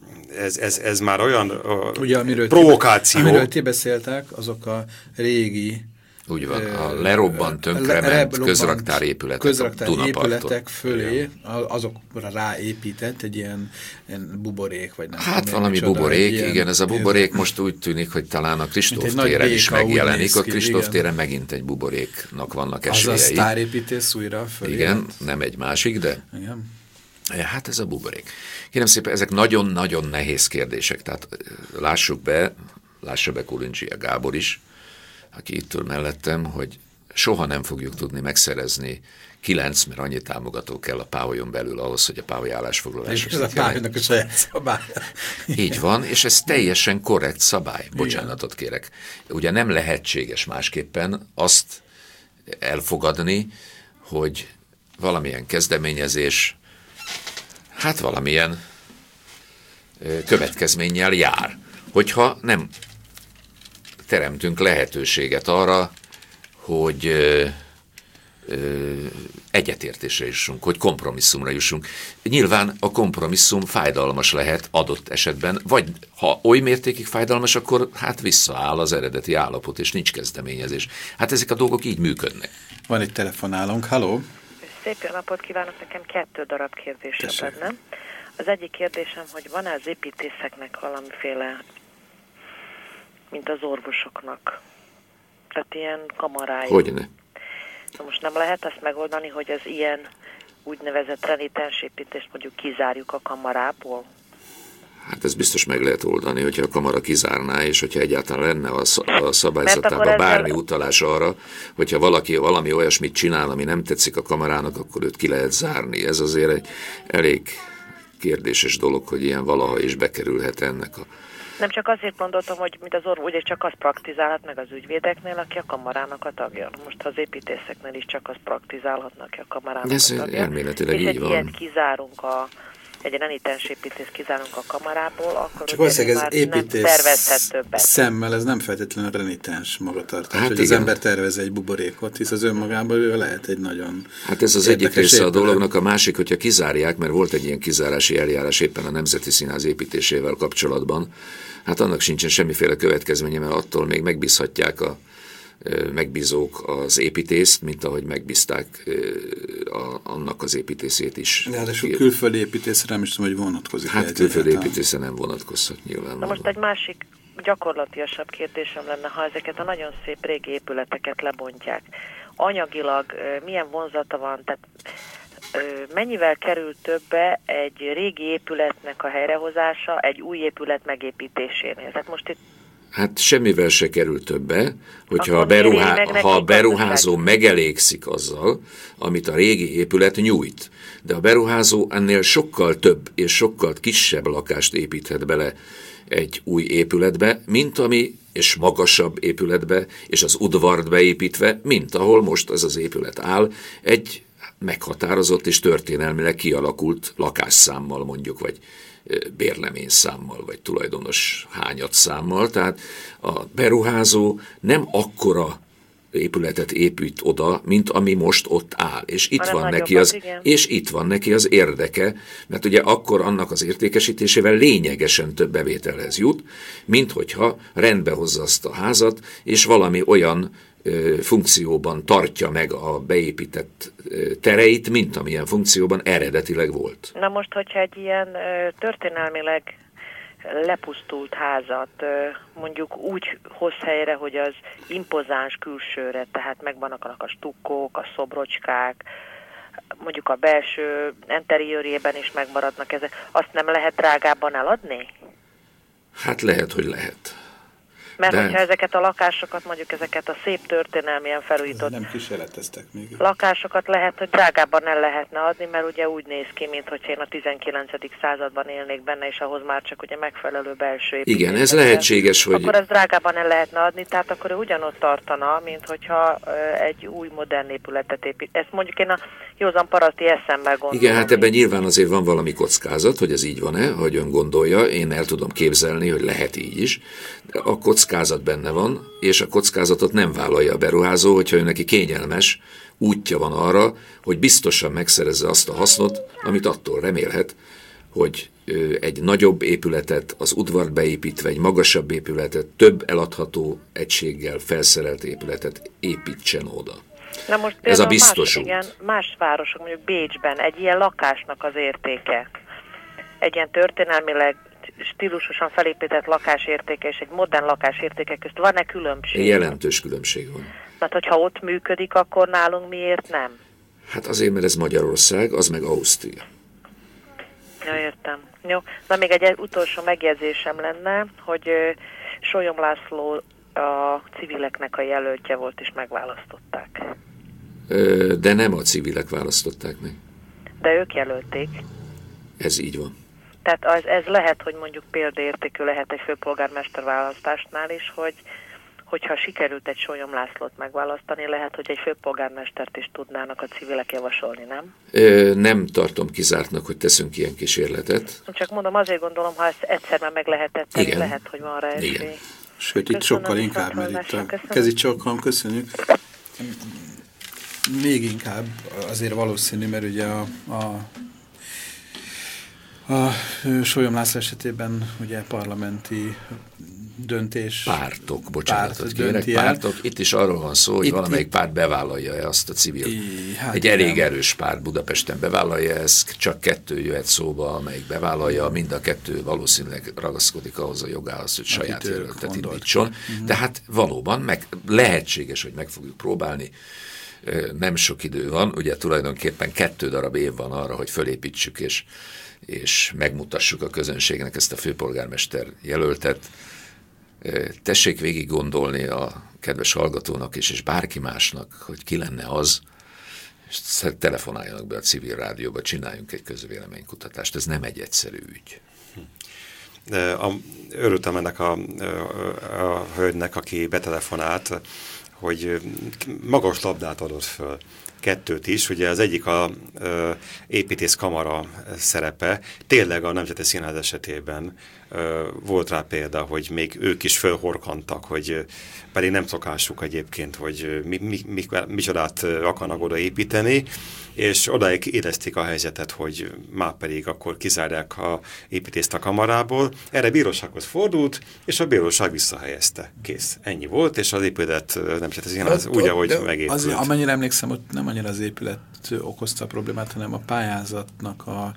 ez már olyan ugye, provokáció. Amiről ti beszéltek, azok a régi Úgy van, a lerobbant, tönkrement közraktárépületek a Dunaparton. Fölé azokra ráépített egy ilyen buborék, vagy nem hát tudom, valami micsoda, buborék, ilyen, igen, ez a buborék most úgy tűnik, hogy talán a Kristóf téren is megjelenik. A Kristóf téren megint egy buboréknak vannak esélyei. Az a sztárépítész újra fölé. Igen, nem egy másik, de igen. Hát ez a buborék. Kérem szépen, ezek nagyon-nagyon nehéz kérdések, tehát lássa be Kulincsia Gábor is, aki itt ül mellettem, hogy soha nem fogjuk tudni megszerezni 9, mert annyi támogató kell a Páholyon belül ahhoz, hogy a Páholy állásfoglalás. Ez a Páholynak a saját szabálya. Így van, és ez teljesen korrekt szabály. Bocsánatot kérek. Ugye nem lehetséges másképpen azt elfogadni, hogy valamilyen kezdeményezés hát valamilyen következménnyel jár. Hogyha nem teremtünk lehetőséget arra, hogy egyetértésre jussunk, hogy kompromisszumra jussunk. Nyilván a kompromisszum fájdalmas lehet adott esetben, vagy ha oly mértékig fájdalmas, akkor hát visszaáll az eredeti állapot, és nincs kezdeményezés. Hát ezek a dolgok így működnek. Van egy telefonálónk, halló! Szép jó napot kívánok, nekem 2 darab kérdésem lenne. Az egyik kérdésem, hogy van-e az építészeknek valamiféle, mint az orvosoknak, tehát ilyen kamarája? Hogyne? Most nem lehet azt megoldani, hogy az ilyen úgynevezett renitens építést mondjuk kizárjuk a kamarából? Hát ez biztos meg lehet oldani, hogyha a kamara kizárná, és hogyha egyáltalán lenne a szabályzatában bármi utalás arra, hogyha valaki valami olyasmit csinál, ami nem tetszik a kamarának, akkor őt ki lehet zárni. Ez azért egy elég kérdéses dolog, hogy ilyen valaha is bekerülhet ennek a... Nem csak azért mondottam, hogy mint az orvos, ugye csak az praktizálhat meg az ügyvédeknél, aki a kamarának a tagja. Most az építészeknél is csak az praktizálhatnak, aki a kamarának ez a tagja. Elméletileg és így van. ilyet kizárunk egy renitens építész kizárunk a kamarából, akkor csak valószínűleg ez nem építész tervezhet többet. Szemmel ez nem feltétlenül renitens magatartás, hát hogy igen. Az ember tervez egy buborékot, hisz az önmagában ő lehet egy nagyon... Hát ez az egyik része a dolognak, a másik, hogyha kizárják, mert volt egy ilyen kizárási eljárás éppen a Nemzeti Színház építésével kapcsolatban, hát annak sincsen semmiféle következménye, mert attól még megbízhatják a megbízók az építészt, mint ahogy megbízták annak az építészét is. Ráadásul külföldi építészre nem is tudom, hogy vonatkozik. Hát külföldi építészre nem vonatkozhat nyilván. Na most egy másik gyakorlatiasabb kérdésem lenne, ha ezeket a nagyon szép régi épületeket lebontják. Anyagilag milyen vonzata van, tehát mennyivel kerül többe egy régi épületnek a helyrehozása egy új épület megépítésénél? Tehát most itt hát semmivel se kerül többe, hogyha a beruházó megelégszik azzal, amit a régi épület nyújt. De a beruházó ennél sokkal több és sokkal kisebb lakást építhet bele egy új épületbe, mint ami, és magasabb épületbe, és az udvart beépítve, mint ahol most az épület áll, egy meghatározott és történelmileg kialakult lakásszámmal mondjuk, vagy bérleményszámmal, vagy tulajdonos hányadszámmal. Tehát a beruházó nem akkora épületet épít oda, mint ami most ott áll. És itt van neki az érdeke, mert ugye akkor annak az értékesítésével lényegesen több bevételhez jut, mint hogyha rendbe hozza azt a házat, és valami olyan funkcióban tartja meg a beépített tereit, mint amilyen funkcióban eredetileg volt. Na most, hogyha egy ilyen történelmileg lepusztult házat mondjuk úgy hoz helyre, hogy az impozáns külsőre, tehát megvannak a stukkók, a szobrocskák, mondjuk a belső interiőrjében is megmaradnak ezek, azt nem lehet drágábban eladni? Hát lehet, hogy lehet. Mert hogyha ezeket a lakásokat, mondjuk ezeket a szép történelmien felújított nem kísérleteztek még. Lakásokat lehet, hogy drágábban el lehetne adni, mert ugye úgy néz ki, mintha én a 19. században élnék benne, és ahhoz már csak ugye megfelelő belső építés. Igen, ez lehetséges, hogy... Akkor ez drágában el lehetne adni, tehát akkor ő ugyanott tartana, mint hogyha egy új modern épületet épít. Ezt mondjuk én a józan paraszti eszemmel gondolom. Igen, hát ebben nyilván azért van valami kockázat, hogy ez így van-e, hogy ön gondolja, én el tudom képzelni, hogy lehet így is. A kockázat benne van, és a kockázatot nem vállalja a beruházó, hogyha ő neki kényelmes útja van arra, hogy biztosan megszerezze azt a hasznot, amit attól remélhet, hogy egy nagyobb épületet, az udvart beépítve, egy magasabb épületet, több eladható egységgel felszerelt épületet építsen oda. Na most Ez a biztos út. Más városok, mondjuk Bécsben egy ilyen lakásnak az értéke, egy ilyen történelmileg stílusosan felépített lakásértéke és egy modern lakásértéke közt van-e különbség? Jelentős különbség van. Mert hogyha ott működik, akkor nálunk miért nem? Hát azért, mert ez Magyarország, az meg Ausztria. Ja, értem. Jó. Na még egy utolsó megjegyzésem lenne, hogy Sólyom László a civileknek a jelöltje volt, és megválasztották. De nem a civilek választották meg. De ők jelölték. Ez így van. Tehát ez lehet, hogy mondjuk példaértékű lehet egy főpolgármester választásnál is, hogyha sikerült egy Sólyom Lászlót megválasztani, lehet, hogy egy főpolgármestert is tudnának a civilek javasolni, nem? Nem tartom kizártnak, hogy teszünk ilyen kísérletet. Csak mondom, azért gondolom, ha ezt egyszer már meg lehetett tenni, igen, lehet, hogy van rá esély. Igen. Sőt, itt sokkal inkább, mert itt a kezicsókon, köszönjük. Még inkább azért valószínű, mert ugye a Sólyom László esetében ugye parlamenti döntés... Pártok, bocsánatot kérek, pártok. Itt is arról van szó, hogy valamelyik párt bevállalja azt a civil. Hát egy elég erős párt Budapesten bevállalja, ez csak 2 jöhet szóba, amelyik bevállalja, mind a 2 valószínűleg ragaszkodik ahhoz a jogához, hogy saját jelöltet indítson. De hát valóban lehetséges, hogy meg fogjuk próbálni. Nem sok idő van, ugye tulajdonképpen 2 darab év van arra, hogy fölépítsük és megmutassuk a közönségnek ezt a főpolgármester jelöltet. Tessék végig gondolni a kedves hallgatónak is, és bárki másnak, hogy ki lenne az, és telefonáljanak be a civil rádióba, csináljunk egy közvéleménykutatást. Ez nem egy egyszerű ügy. Örültem ennek a hölgynek, aki betelefonált, hogy magas labdát adott föl. 2 is, ugye az egyik a építészkamara szerepe, tényleg a Nemzeti Színház esetében volt rá példa, hogy még ők is fölhorkantak, hogy pedig nem szokásuk egyébként, hogy micsodát akarnak oda építeni, és odáig érezték a helyzetet, hogy már pedig akkor kizárják a építészt a kamarából. Erre bírósághoz fordult, és a bíróság visszahelyezte. Kész. Ennyi volt, és az épület Nemzeti Színház úgy, ahogy megépült. Az, amennyire emlékszem, ott nem annyira az épület okozta a problémát, hanem a pályázatnak a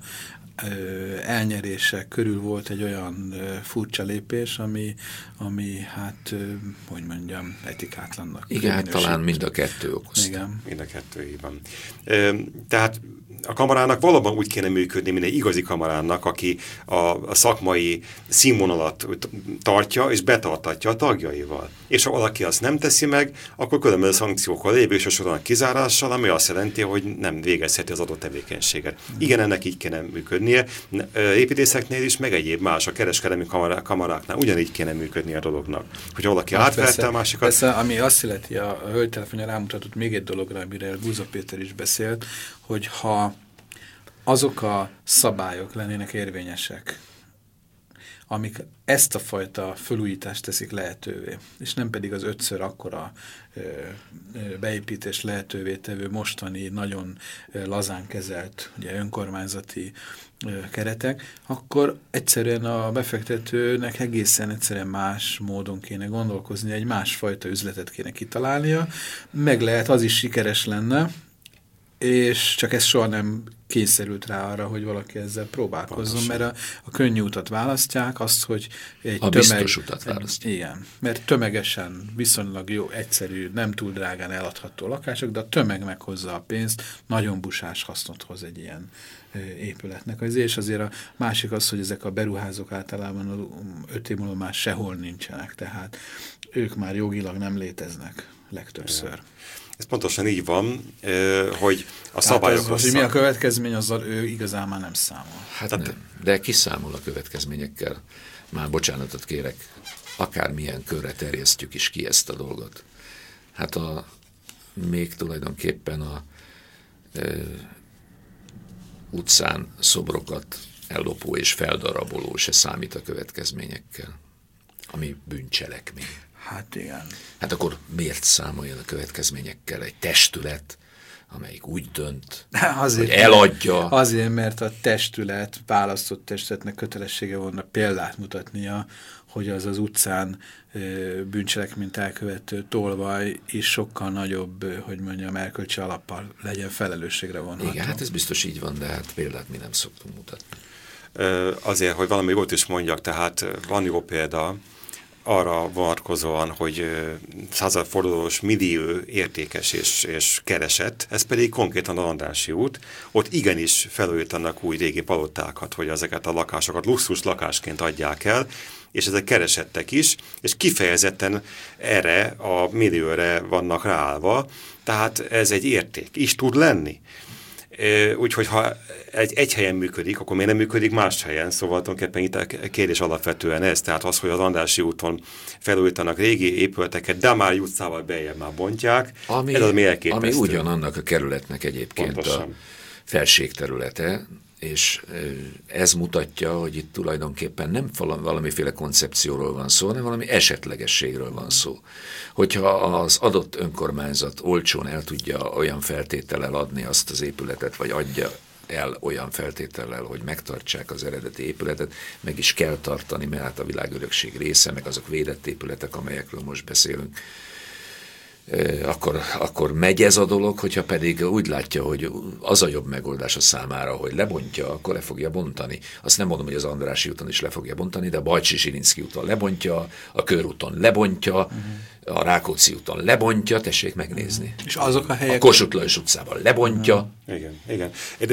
elnyerése körül volt egy olyan furcsa lépés, ami hát, hogy mondjam, etikátlannak. Igen, hát talán mind a 2 okozta. Igen. Mind a 2 így van. Tehát a kamarának valóban úgy kéne működni, mint egy igazi kamarának, aki a szakmai színvonalat tartja és betartatja a tagjaival. És ha valaki azt nem teszi meg, akkor különböző szankciókkal lépés soron a kizárással, ami azt jelenti, hogy nem végezheti az adott tevékenységet. Igen, ennek így kéne működnie. Építészeknél is, meg egyéb más, a kereskedelmi kamaráknál ugyanígy kéne működni a dolognak. Hogyha valaki átverte a másikat... Persze, ami azt illeti, a hölgytelefonja rámutatott még egy dologra, amire Guza Péter is beszélt, hogy ha azok a szabályok lennének érvényesek, amik ezt a fajta felújítást teszik lehetővé, és nem pedig az 5-ször akkora beépítés lehetővé tevő mostani, nagyon lazán kezelt ugye, önkormányzati keretek, akkor egyszerűen a befektetőnek egészen egyszerűen más módon kéne gondolkozni, egy másfajta üzletet kéne kitalálnia, meg lehet, az is sikeres lenne, és csak ez soha nem kényszerült rá arra, hogy valaki ezzel próbálkozzon, mert a könnyű utat választják, azt, hogy egy biztos utat választják. Igen, mert tömegesen viszonylag jó, egyszerű, nem túl drágán eladható lakások, de a tömeg meghozza a pénzt, nagyon busás hasznot hoz egy ilyen épületnek. És azért a másik az, hogy ezek a beruházók általában 5 év múlva már sehol nincsenek, tehát ők már jogilag nem léteznek legtöbbször. Ez pontosan így van, hogy a szabályokhoz... hogy mi a következmény, azzal ő igazán már nem számol. Hát nem, de ki számol a következményekkel? Már bocsánatot kérek, akármilyen körre terjesztjük is ki ezt a dolgot. Hát még tulajdonképpen a utcán szobrokat ellopó és feldaraboló se számít a következményekkel, ami bűncselekmény. Hát igen. Hát akkor miért számoljon a következményekkel egy testület, amelyik úgy dönt, azért, hogy eladja. Azért, mert a testület, választott testületnek kötelessége volna példát mutatnia, hogy az az utcán bűncselekményt elkövető tolvaj is sokkal nagyobb, hogy mondjam, erkölcsi alappal legyen felelősségre vonható. Igen, hát ez biztos így van, de hát példát mi nem szoktunk mutatni. Azért, hogy valami jót is mondjak, tehát van jó példa arra vonatkozóan, hogy századfordulós millió értékes és keresett, ez pedig konkrétan a Andrássy út. Ott igenis felújítanak új régi palotákat, hogy ezeket a lakásokat luxus lakásként adják el, és ezek keresettek is, és kifejezetten erre a millióre vannak ráállva, tehát ez egy érték, is tud lenni. Úgyhogy ha egy helyen működik, akkor miért nem működik más helyen? Szóval tulajdonképpen itt a kérdés alapvetően ez, tehát az, hogy az Andrássy úton felújítanak régi épületeket, de már utcával beljebb már bontják, ez az mi elképesztő. Ami ugyanannak a kerületnek egyébként pontosan a felségterülete, és ez mutatja, hogy itt tulajdonképpen nem valamiféle koncepcióról van szó, hanem valami esetlegességről van szó. Hogyha az adott önkormányzat olcsón el tudja olyan feltétellel adni azt az épületet, vagy adja el olyan feltétellel, hogy megtartsák az eredeti épületet, meg is kell tartani, mert hát a világörökség része, meg azok védett épületek, amelyekről most beszélünk, akkor megy ez a dolog, hogyha pedig úgy látja, hogy az a jobb megoldás a számára, hogy lebontja, akkor le fogja bontani. Azt nem mondom, hogy az Andrássy úton is le fogja bontani, de a Bajcsy-Zsilinszky úton lebontja, a Körúton lebontja, a Rákóczi úton lebontja, tessék megnézni. És azok a helyek... A Kossuth Lajos utcában lebontja. Igen, igen.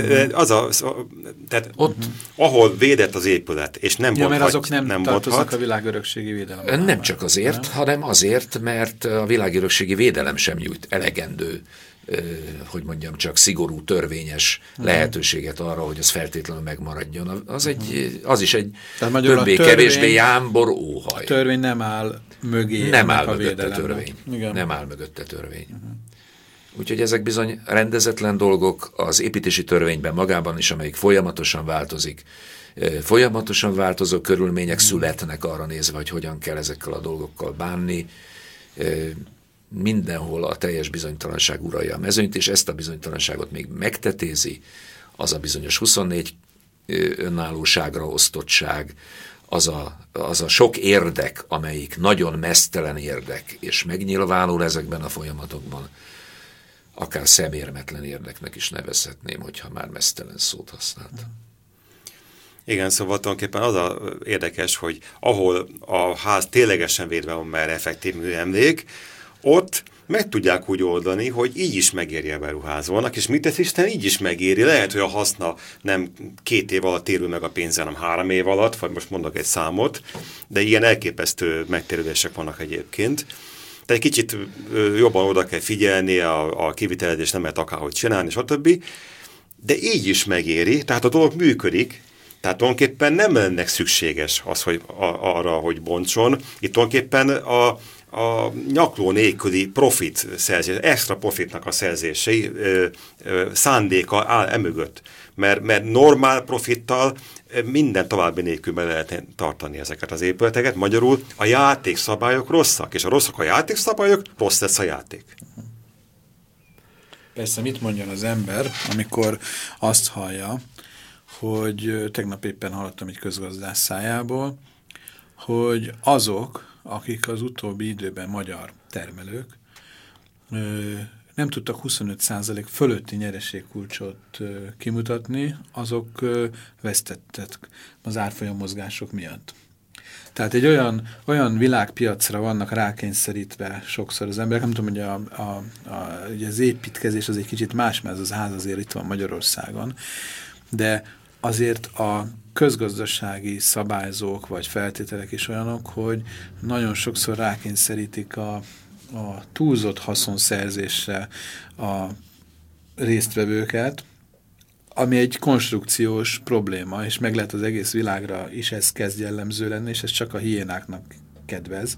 Tehát ott, ahol védett az épület, és nem bonthat, mert azok nem tartoznak a világörökségi védelemben. Nem csak azért, hanem azért, mert a világörökségi védelem sem nyújt elegendő, hogy mondjam, csak szigorú, törvényes lehetőséget arra, hogy az feltétlenül megmaradjon. Az is egy többé-kevésbé jámbor óhaj. A törvény nem áll mögé. Nem áll mögötte törvény. Nem áll mögötte törvény. Úgyhogy ezek bizony rendezetlen dolgok az építési törvényben magában is, amelyik folyamatosan változik. Folyamatosan változó körülmények születnek arra nézve, hogy hogyan kell ezekkel a dolgokkal bánni. Mindenhol a teljes bizonytalanság uralja a mezőnyt, és ezt a bizonytalanságot még megtetézi, az a bizonyos 24 önállóságra osztottság, az a sok érdek, amelyik nagyon meztelen érdek, és megnyilvánul ezekben a folyamatokban, akár szemérmetlen érdeknek is nevezhetném, hogyha már meztelen szót használt. Igen, szóval tulajdonképpen az a érdekes, hogy ahol a ház ténylegesen védve van, mert effektív műemlék, ott meg tudják úgy oldani, hogy így is megéri a beruházónak, és mit tesz Isten, így is megéri. Lehet, hogy a haszna nem 2 év alatt térül meg a pénze, hanem 3 év alatt, vagy most mondok egy számot, de ilyen elképesztő megtérülések vannak egyébként. Tehát egy kicsit jobban oda kell figyelni, a kivitelezést nem lehet akárhogy csinálni, stb. De így is megéri, tehát a dolog működik, tehát tulajdonképpen nem lenne szükséges az, hogy arra, hogy bontson. Itt tulajdonképpen a nyakló nélküli profit szerzés, extra profitnak a szerzései szándéka áll emögött. Mert normál profittal minden további nélkül be lehet tartani ezeket az épületeket. Magyarul a játékszabályok rosszak, és a rosszak a játékszabályok, rossz lesz a játék. Persze mit mondjon az ember, amikor azt hallja, hogy tegnap éppen hallottam egy közgazdász szájából, hogy azok, akik az utóbbi időben magyar termelők, nem tudtak 25% fölötti nyereségkulcsot kimutatni, azok vesztettek az árfolyam mozgások miatt. Tehát egy olyan világpiacra vannak rákényszerítve sokszor az emberek, nem tudom, hogy ugye az építkezés az egy kicsit más, mert ez az ház azért itt van Magyarországon, de azért a közgazdasági szabályzók vagy feltételek is olyanok, hogy nagyon sokszor rákényszerítik a túlzott haszonszerzésre a résztvevőket, ami egy konstrukciós probléma, és meg lehet az egész világra is ez kezd jellemző lenni, és ez csak a hiénáknak kedvez.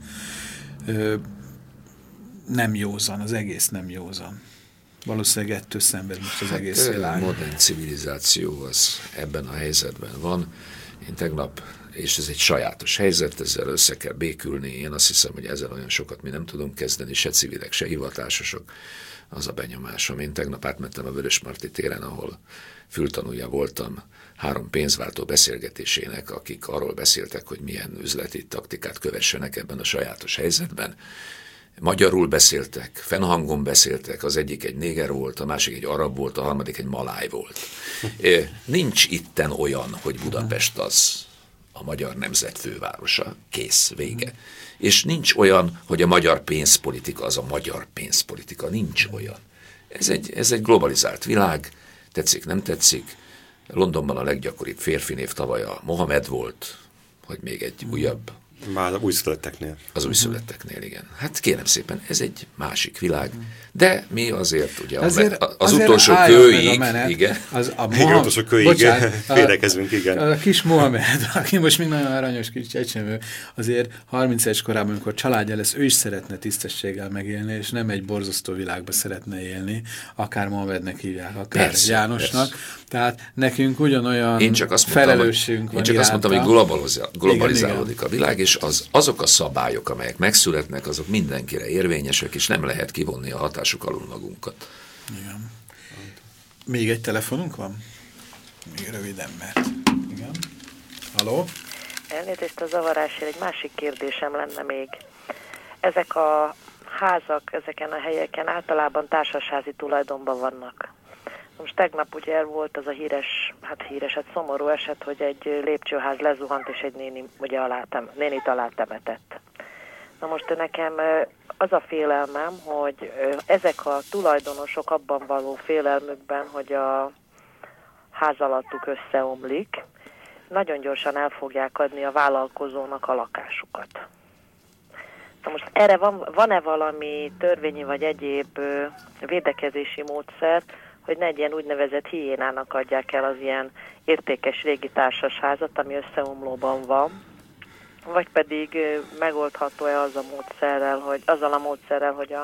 Nem józan, az egész nem józan. Valószínűleg ettől szenved most az egész világ. Modern civilizáció az ebben a helyzetben van, Én tegnap, és ez egy sajátos helyzet, ezzel össze kell békülni, én azt hiszem, hogy ezzel olyan sokat mi nem tudunk kezdeni, se civilek, se hivatásosok, az a benyomásom. Én tegnap átmentem a Vörösmarty téren, ahol fültanúja voltam 3 pénzváltó beszélgetésének, akik arról beszéltek, hogy milyen üzleti taktikát kövessenek ebben a sajátos helyzetben. Magyarul beszéltek, fennhangon beszéltek, az egyik egy néger volt, a másik egy arab volt, a harmadik egy maláj volt. Nincs itten olyan, hogy Budapest az a magyar nemzet fővárosa, kész, vége. És nincs olyan, hogy a magyar pénzpolitika az a magyar pénzpolitika, nincs olyan. Ez egy globalizált világ, tetszik, nem tetszik. Londonban a leggyakoribb férfinév tavaly a Mohamed volt, hogy még egy újabb. Már újszülötteknél. Az újszülötteknél, igen. Hát kérem szépen, ez egy másik világ. De mi azért, ugye, az utolsó kőig, igen. Utolsó kőig védekezünk, igen. A kis Mohamed, aki most még nagyon aranyos kis csecsemő, azért 30 éves korában, amikor családja lesz, ő is szeretne tisztességgel megélni, és nem egy borzasztó világba szeretne élni, akár Mohamednek hívják, akár persze, Jánosnak. Persze. Tehát nekünk ugyanolyan felelősségünk van. Én csak azt mondtam, hogy globalizálódik a világ, és azok a szabályok, amelyek megszületnek, azok mindenkire érvényesek, és nem lehet kivonni a hatásuk alul magunkat. Igen. Még egy telefonunk van? Még röviden, mert... Igen. Halló? Elnézést a zavarásért, egy másik kérdésem lenne még. Ezek a házak, ezeken a helyeken általában társasházi tulajdonban vannak. Most tegnap ugye volt az a híres, szomorú eset, hogy egy lépcsőház lezuhant, és egy nénit alá temetett. Na most nekem az a félelmem, hogy ezek a tulajdonosok abban való félelmükben, hogy a ház alattuk összeomlik, nagyon gyorsan el fogják adni a vállalkozónak a lakásukat. Na most erre van-e valami törvényi vagy egyéb védekezési módszer, hogy ne egy ilyen úgynevezett hiénának adják el az ilyen értékes régi társasházat, ami összeomlóban van, vagy pedig megoldható-e azzal a módszerrel, hogy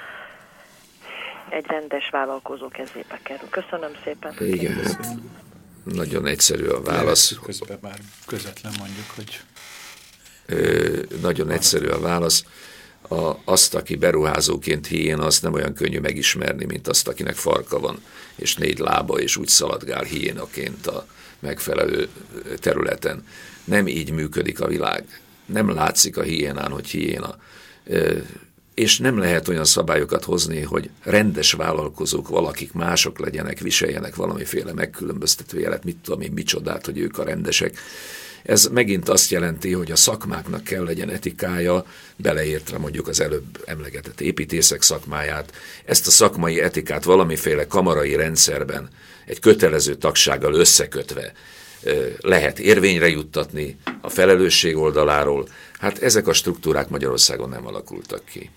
egy rendes vállalkozó kezébe kerül. Köszönöm szépen. Igen, nagyon egyszerű a válasz. Közben már közvetlen mondjuk, hogy... Nagyon egyszerű a válasz. Azt, aki beruházóként hiéna, azt nem olyan könnyű megismerni, mint azt, akinek farka van, és 4 lába, és úgy szaladgál hiénaként a megfelelő területen. Nem így működik a világ. Nem látszik a hiénán, hogy hiéna. És nem lehet olyan szabályokat hozni, hogy rendes vállalkozók, valakik mások legyenek, viseljenek valamiféle megkülönböztető jelet, mit tudom én, micsodát, hogy ők a rendesek. Ez megint azt jelenti, hogy a szakmáknak kell legyen etikája, beleértve mondjuk az előbb emlegetett építészek szakmáját. Ezt a szakmai etikát valamiféle kamarai rendszerben egy kötelező tagsággal összekötve lehet érvényre juttatni a felelősség oldaláról. Hát ezek a struktúrák Magyarországon nem alakultak ki.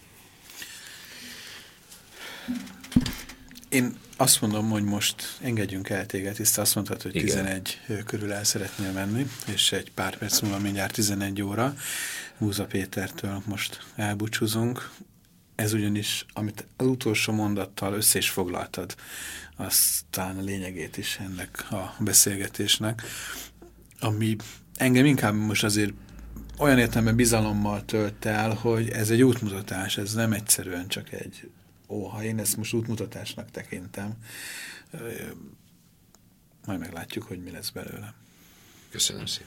Én azt mondom, hogy most engedjünk el téged, hiszen azt mondtad, hogy 11 körül el szeretnél menni, és egy pár perc múlva mindjárt 11 óra. Búza Pétertől most elbúcsúzunk. Ez ugyanis, amit az utolsó mondattal össze is foglaltad, aztán a lényegét is ennek a beszélgetésnek, ami engem inkább most azért olyan értelemben bizalommal tölt el, hogy ez egy útmutatás, ez nem egyszerűen csak egy óha, én ezt most útmutatásnak tekintem. Majd meglátjuk, hogy mi lesz belőle. Köszönöm szépen.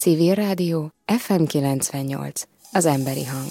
Civil Rádió, FM 98, az emberi hang.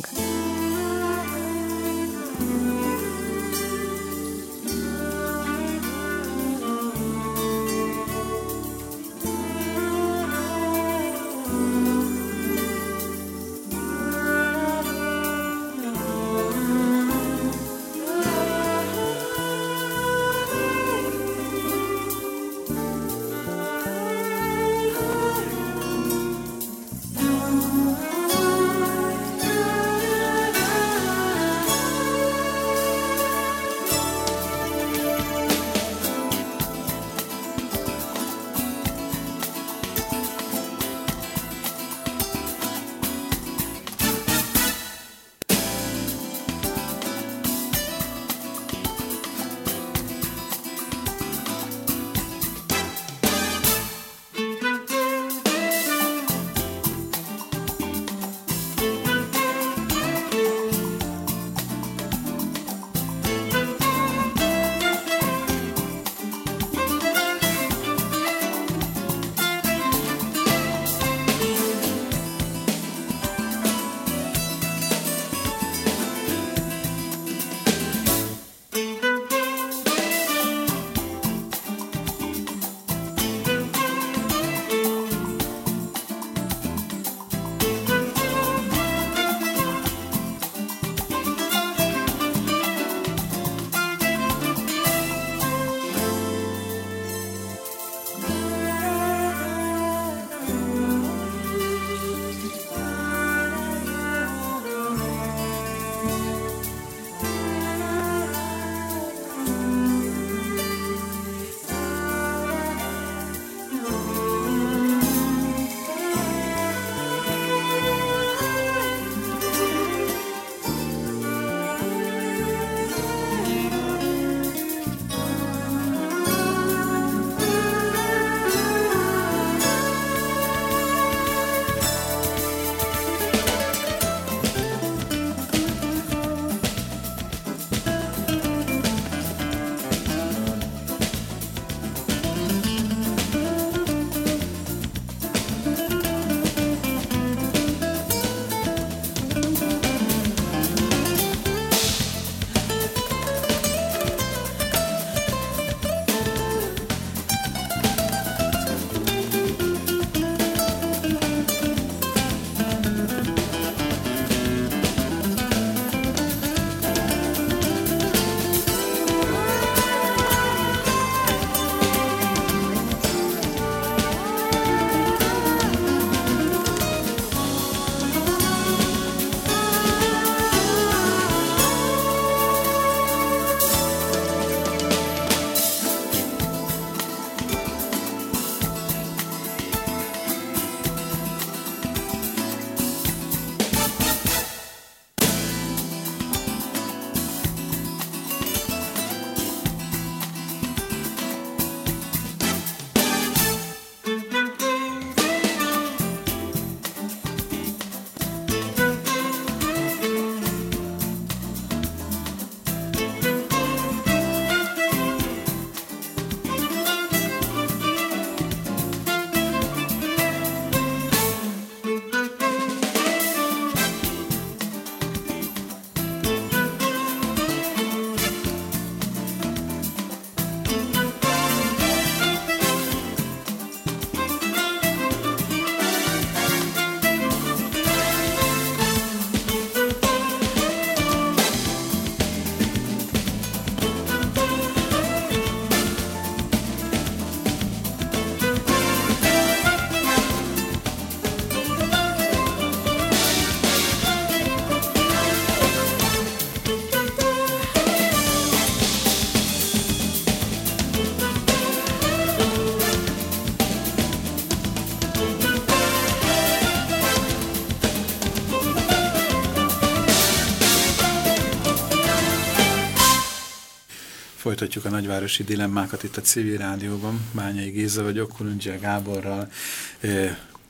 Folytatjuk a nagyvárosi dilemmákat itt a Civil Rádióban. Bányai Géza vagyok, Kulundzsia Gáborral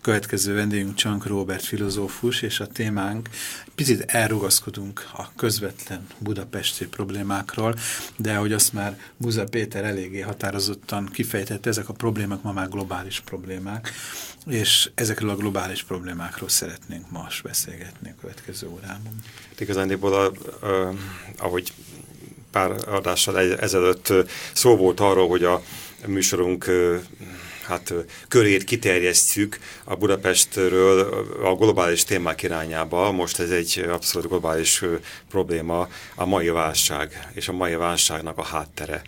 következő vendégünk Csank Róbert filozófus, és a témánk, picit elrugaszkodunk a közvetlen budapesti problémákról, de ahogy azt már Buza Péter eléggé határozottan kifejtette, ezek a problémák ma már globális problémák, és ezekről a globális problémákról szeretnénk most beszélgetni a következő órában. Igazándiból, ahogy pár adással ezelőtt szó volt arról, hogy a műsorunk körét kiterjesztjük a Budapestről a globális témák irányába. Most ez egy abszolút globális probléma, a mai válság, és a mai válságnak a háttere.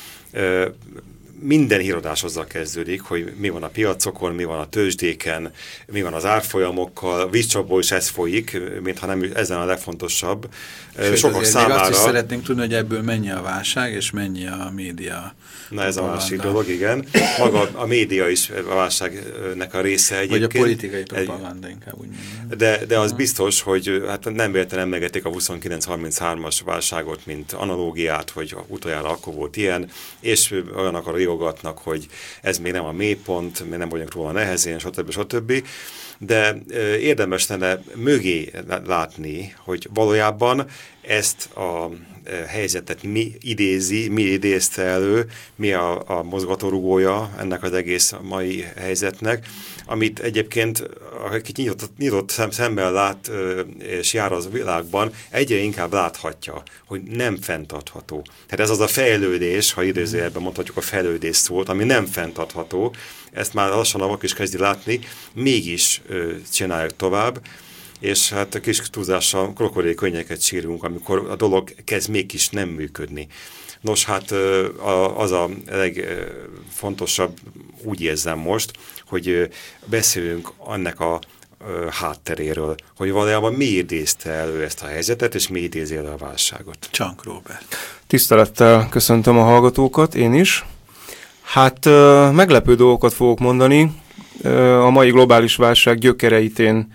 Minden híradás azzal kezdődik, hogy mi van a piacokon, mi van a tőzsdéken, mi van az árfolyamokkal, vízcsapból is ez folyik, mintha nem ezen a legfontosabb. Sőt, sokak számára... Azt is szeretnénk tudni, hogy ebből mennyi a válság, és mennyi a média. Na ez a másik dolog, igen. Maga a média is a válságnak a része egyébként. Vagy a politikai propaganda inkább úgy mondom. De az biztos, hogy hát nem véletlenül emlegetik a 29-33-as válságot, mint analógiát, hogy utoljára akkor volt ilyen, és olyanok a riogatnak, hogy ez még nem a mélypont, még nem vagyunk róla nehezén, stb. De érdemes lenne mögé látni, hogy valójában ezt a helyzetet mi idézte elő, mi a mozgatórugója ennek az egész mai helyzetnek, amit egyébként, aki nyitott szemmel lát és jár az világban, egyre inkább láthatja, hogy nem fenntartható. Tehát ez az a fejlődés, ha idézőjelben mondhatjuk a fejlődés szót, ami nem fenntartható, ezt már lassan a vak is kezdi látni, mégis csináljuk tovább, és hát a kis túlzással krokodilkönnyeket sírunk, amikor a dolog kezd mégis nem működni. Nos, hát az a legfontosabb, úgy érzem most, hogy beszélünk annak a hátteréről, hogy valójában mi idézte elő ezt a helyzetet, és mi idézi elő a válságot. Csank Róbert. Tisztelettel köszöntöm a hallgatókat, én is. Hát meglepő dolgokat fogok mondani. A mai globális válság gyökereit én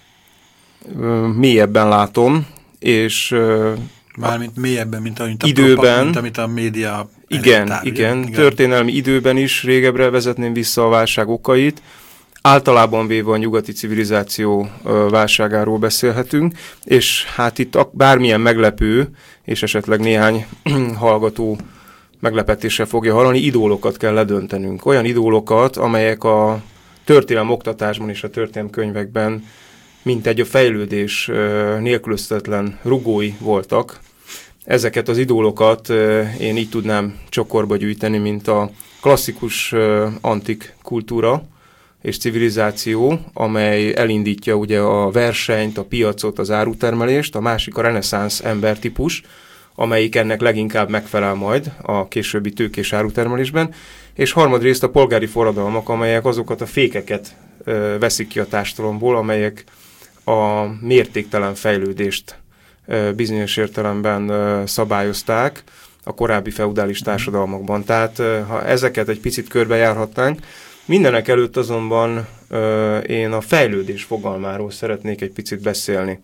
mélyebben látom, és mármint mélyebben, mint amit a média igen, történelmi időben is régebbre vezetném vissza a válság okait. Általában véve a nyugati civilizáció válságáról beszélhetünk, és hát itt bármilyen meglepő, és esetleg néhány hallgató meglepetéssel fogja hallani, idólokat kell ledöntenünk. Olyan idólokat, amelyek a történelem oktatásban és a történelem könyvekben mintegy a fejlődés nélkülözhetetlen rugói voltak. Ezeket az idólokat én így tudnám csokorba gyűjteni, mint a klasszikus antik kultúra és civilizáció, amely elindítja ugye a versenyt, a piacot, az árutermelést, a másik a reneszánsz embertípus, amelyik ennek leginkább megfelel majd a későbbi tőkés árutermelésben, és harmadrészt a polgári forradalmak, amelyek azokat a fékeket veszik ki a társadalomból, amelyek a mértéktelen fejlődést bizonyos értelemben szabályozták a korábbi feudális társadalmakban. Tehát ha ezeket egy picit körbejárhatnánk, mindenek előtt azonban én a fejlődés fogalmáról szeretnék egy picit beszélni.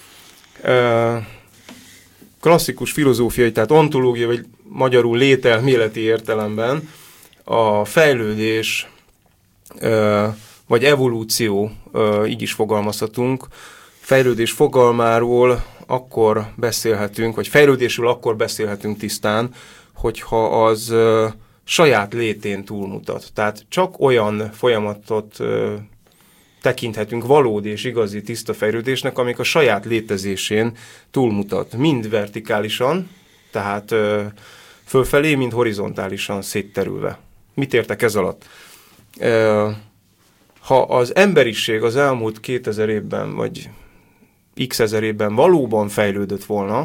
Klasszikus filozófiai, tehát ontológia, vagy magyarul lételméleti értelemben a fejlődés vagy evolúció, így is fogalmazhatunk, fejlődés fogalmáról akkor beszélhetünk, vagy fejlődésről akkor beszélhetünk tisztán, hogyha az saját létén túlmutat. Tehát csak olyan folyamatot tekinthetünk valódi és igazi tiszta fejlődésnek, amik a saját létezésén túlmutat. Mind vertikálisan, tehát fölfelé, mind horizontálisan szétterülve. Mit értek ez alatt? Ha az emberiség az elmúlt 2000 évben, vagy x ezer évben valóban fejlődött volna,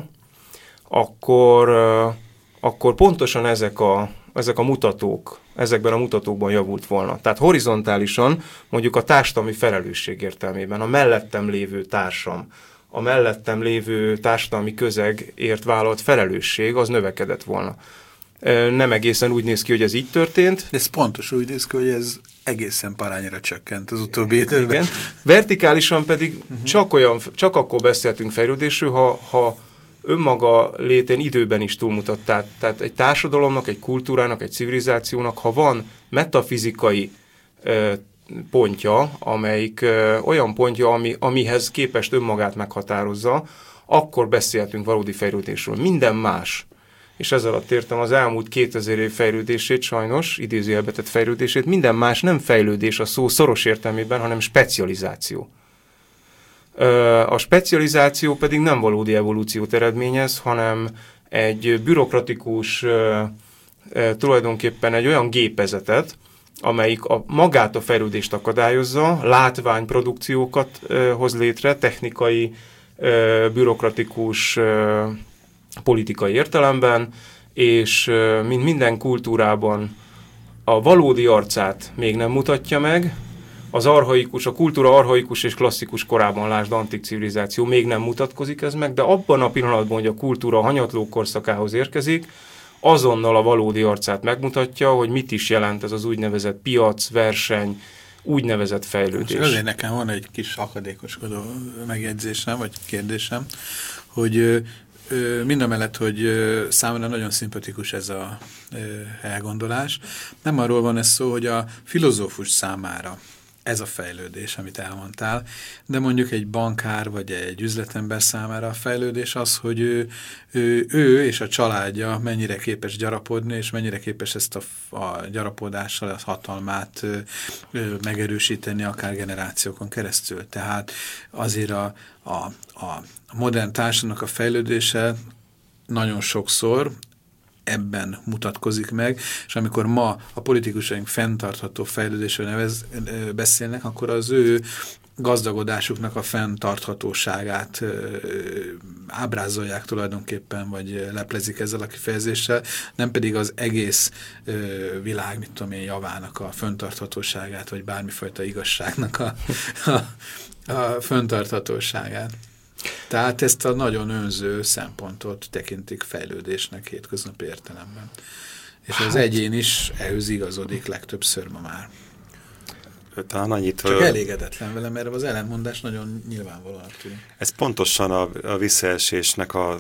akkor pontosan ezek a mutatók, ezekben a mutatókban javult volna. Tehát horizontálisan, mondjuk a társadalmi felelősség értelmében, a mellettem lévő társam, a mellettem lévő társadalmi közegért vállalt felelősség, az növekedett volna. Nem egészen úgy néz ki, hogy ez így történt. Ez pontos úgy néz ki, hogy ez egészen parányra csökkent az utóbbi időben. Igen. Vertikálisan pedig csak akkor beszéltünk fejlődésről, ha önmaga létén időben is túlmutat. Tehát egy társadalomnak, egy kultúrának, egy civilizációnak, ha van metafizikai pontja, amelyik olyan pontja, amihez képest önmagát meghatározza, akkor beszélhetünk valódi fejlődésről. Minden más, és ezzel alatt értem az elmúlt 2000 év fejlődését, sajnos, idézőjelbe tett fejlődését, minden más nem fejlődés a szó szoros értelmében, hanem specializáció. A specializáció pedig nem valódi evolúciót eredményez, hanem egy bürokratikus, tulajdonképpen egy olyan gépezetet, amelyik magát a fejlődést akadályozza, látványprodukciókat hoz létre, technikai, bürokratikus, politikai értelemben, és mint minden kultúrában a valódi arcát még nem mutatja meg, a kultúra archaikus és klasszikus korában, lásd antik civilizáció, még nem mutatkozik ez meg, de abban a pillanatban, hogy a kultúra hanyatló korszakához érkezik, azonnal a valódi arcát megmutatja, hogy mit is jelent ez az úgynevezett piac, verseny, úgynevezett fejlődés. És azért nekem van egy kis akadékoskodó megjegyzésem, vagy kérdésem, hogy mindamellett, hogy számomra nagyon szimpatikus ez a elgondolás, nem arról van ez szó, hogy a filozófus számára ez a fejlődés, amit elmondtál, de mondjuk egy bankár vagy egy üzletember számára a fejlődés az, hogy ő és a családja mennyire képes gyarapodni, és mennyire képes ezt a gyarapodással a hatalmát megerősíteni akár generációkon keresztül. Tehát azért a modern társadalomnak a fejlődése nagyon sokszor ebben mutatkozik meg, és amikor ma a politikusaink fenntartható fejlődésről beszélnek, akkor az ő gazdagodásuknak a fenntarthatóságát ábrázolják tulajdonképpen, vagy leplezik ezzel a kifejezéssel, nem pedig az egész világ, mit tudom én, javának a fenntarthatóságát, vagy bármifajta igazságnak a fenntarthatóságát. Tehát ezt a nagyon önző szempontot tekintik fejlődésnek hétköznapi értelemben. És az egyén is ehhez igazodik legtöbbször ma már. Talán annyit, csak elégedetlen vele, mert az ellentmondás nagyon nyilvánvalóan tűnik. Ez pontosan a visszaesésnek a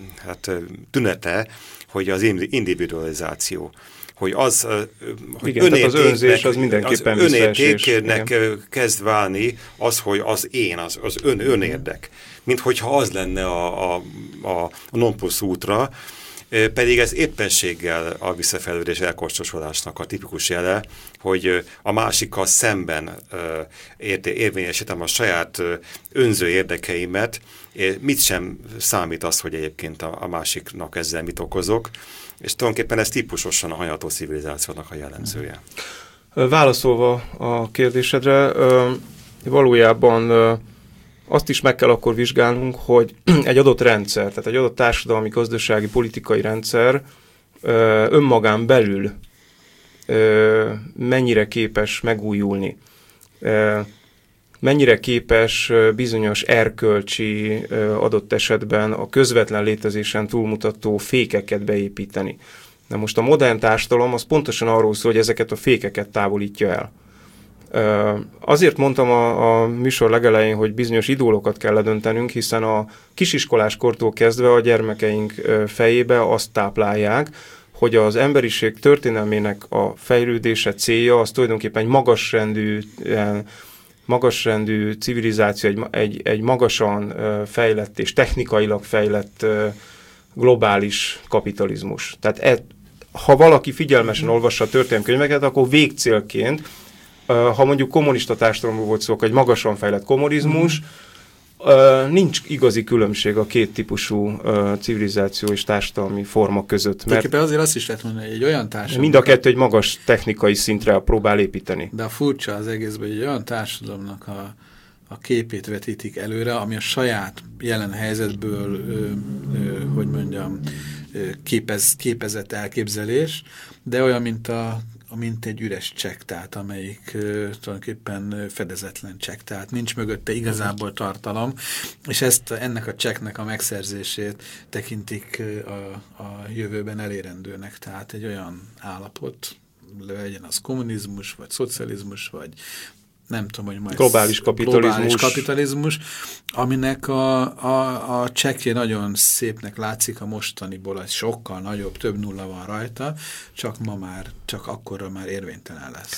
tünete, hogy az individualizáció. Hogy hogy igen, az önzés az mindenképpen önértéknek kezd válni az, hogy az én, az önérdek. Mint hogyha az lenne a non plus ultra, pedig ez éppenséggel a visszafejlődés elkorcsosodásnak a tipikus jele, hogy a másikkal szemben érvényesítem a saját önző érdekeimet, mit sem számít az, hogy egyébként a másiknak ezzel mit okozok, és tulajdonképpen ez típusosan a hanyatló civilizációnak a jellemzője. Válaszolva a kérdésedre, valójában azt is meg kell akkor vizsgálnunk, hogy egy adott rendszer, tehát egy adott társadalmi, gazdasági, politikai rendszer önmagán belül mennyire képes megújulni, mennyire képes bizonyos erkölcsi adott esetben a közvetlen létezésen túlmutató fékeket beépíteni. Na most a modern társadalom az pontosan arról szól, hogy ezeket a fékeket távolítja el. Azért mondtam a műsor legelején, hogy bizonyos idólokat kell ledöntenünk, hiszen a kisiskolás kortól kezdve a gyermekeink fejébe azt táplálják, hogy az emberiség történelmének a fejlődése célja az tulajdonképpen egy magasrendű civilizáció, egy magasan fejlett és technikailag fejlett globális kapitalizmus. Tehát ha valaki figyelmesen olvassa a történelemkönyveket, akkor végcélként, ha mondjuk kommunista társadalomból volt szó, akkor egy magasan fejlett kommunizmus, nincs igazi különbség a két típusú civilizáció és társadalmi forma között. Mert azért azt is lehet mondani, hogy egy olyan társadalom... Mind a kettő egy magas technikai szintre próbál építeni. De a furcsa az egészben, hogy egy olyan társadalomnak a képét vetítik előre, ami a saját jelen helyzetből, hogy mondjam, képezett elképzelés, de olyan, mint egy üres csekk, tehát amelyik tulajdonképpen fedezetlen csekk, tehát nincs mögötte igazából tartalom, és ennek a csekknek a megszerzését tekintik a jövőben elérendőnek, tehát egy olyan állapot, legyen az kommunizmus, vagy szocializmus, vagy nem tudom, hogy majd globális kapitalizmus, aminek a csekkje nagyon szépnek látszik a mostaniból, az sokkal nagyobb, több nulla van rajta, csak akkorra már érvénytelen lesz.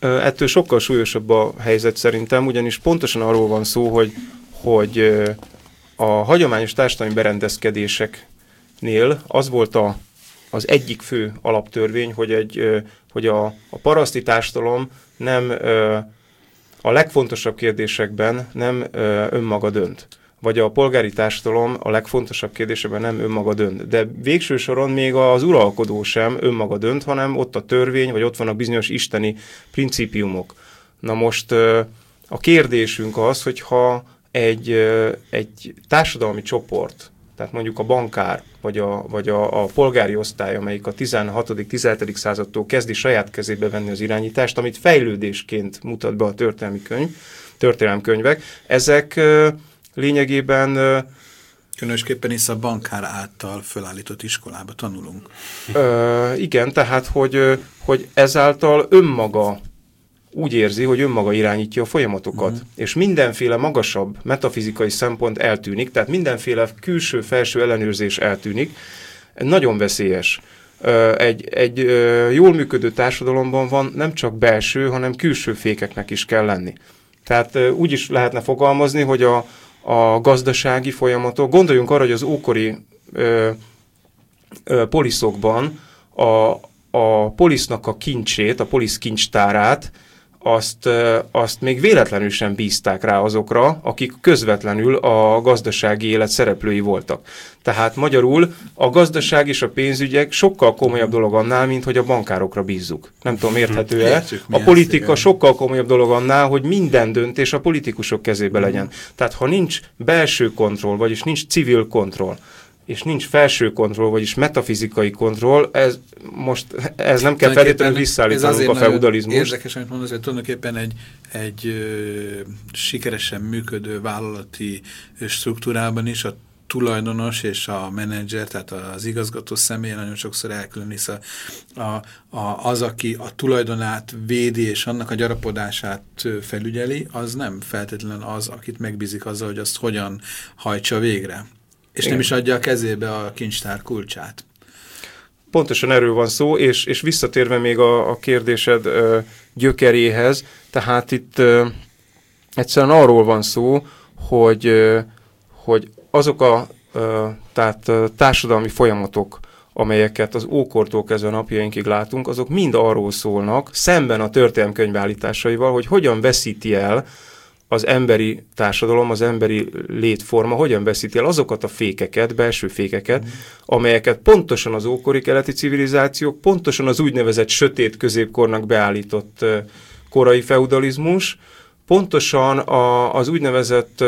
ettől sokkal súlyosabb a helyzet szerintem, ugyanis pontosan arról van szó, hogy a hagyományos társadalmi berendezkedéseknél az volt az egyik fő alaptörvény, hogy a paraszti társadalom nem a legfontosabb kérdésekben nem önmaga dönt. Vagy a polgári társadalom a legfontosabb kérdésekben nem önmaga dönt. De végső soron még az uralkodó sem önmaga dönt, hanem ott a törvény, vagy ott vannak bizonyos isteni principiumok. Na most a kérdésünk az, hogyha egy társadalmi csoport, tehát mondjuk a bankár, vagy a polgári osztály, amelyik a 16.-17. századtól kezdi saját kezébe venni az irányítást, amit fejlődésként mutat be a történelemkönyvek, ezek lényegében... Különösképpen is a bankár által fölállított iskolába tanulunk. Igen, tehát, hogy ezáltal önmaga úgy érzi, hogy önmaga irányítja a folyamatokat, és mindenféle magasabb metafizikai szempont eltűnik, tehát mindenféle külső-felső ellenőrzés eltűnik. Nagyon veszélyes. Egy jól működő társadalomban van nem csak belső, hanem külső fékeknek is kell lenni. Tehát úgy is lehetne fogalmazni, hogy a gazdasági folyamatok, gondoljunk arra, hogy az ókori poliszokban a polisznak a kincsét, a polisz kincstárát, azt még véletlenül sem bízták rá azokra, akik közvetlenül a gazdasági élet szereplői voltak. Tehát magyarul a gazdaság és a pénzügyek sokkal komolyabb dolog annál, mint hogy a bankárokra bízzuk. Nem tudom, érthető-e? A politika sokkal komolyabb dolog annál, hogy minden döntés a politikusok kezébe legyen. Tehát ha nincs belső kontroll, vagyis nincs civil kontroll, és nincs felső kontroll, vagyis metafizikai kontroll, ez nem kell feltétlenül visszaállítanunk a feudalizmust. Érdekes, amit mondasz, hogy tulajdonképpen egy sikeresen működő vállalati struktúrában is a tulajdonos és a menedzser, tehát az igazgató személy nagyon sokszor elkülön, hisz az, aki a tulajdonát védi és annak a gyarapodását felügyeli, az nem feltétlenül az, akit megbízik azzal, hogy azt hogyan hajtsa végre. És igen, nem is adja a kezébe a kincstár kulcsát. Pontosan erről van szó, és visszatérve még a kérdésed gyökeréhez, tehát itt egyszerűen arról van szó, hogy azok tehát társadalmi folyamatok, amelyeket az ókortól kezdve napjainkig látunk, azok mind arról szólnak, szemben a történelemkönyv állításaival, hogy hogyan veszíti el az emberi társadalom, az emberi létforma hogyan veszíti el azokat a fékeket, belső fékeket, amelyeket pontosan az ókori keleti civilizációk, pontosan az úgynevezett sötét középkornak beállított korai feudalizmus, pontosan az úgynevezett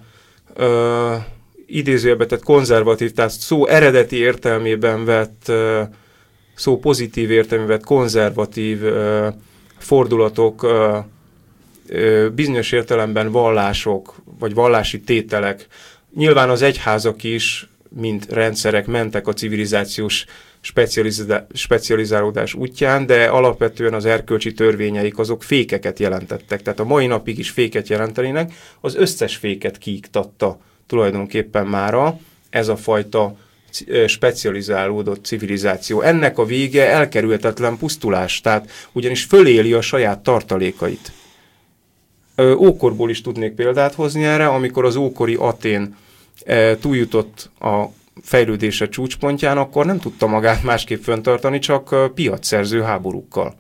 idézőjelbe tett konzervatív, tehát szó eredeti értelmében vett, szó pozitív értelmében vett konzervatív fordulatok, bizonyos értelemben vallások, vagy vallási tételek. Nyilván az egyházak is, mint rendszerek mentek a civilizációs specializálódás útján, de alapvetően az erkölcsi törvényeik azok fékeket jelentettek. Tehát a mai napig is féket jelentenének, az összes féket kiiktatta tulajdonképpen mára ez a fajta specializálódott civilizáció. Ennek a vége elkerülhetetlen pusztulás, tehát ugyanis föléli a saját tartalékait. Ókorból is tudnék példát hozni erre, amikor az ókori Atén túljutott a fejlődése csúcspontján, akkor nem tudta magát másképp fenntartani, csak piacszerző háborúkkal.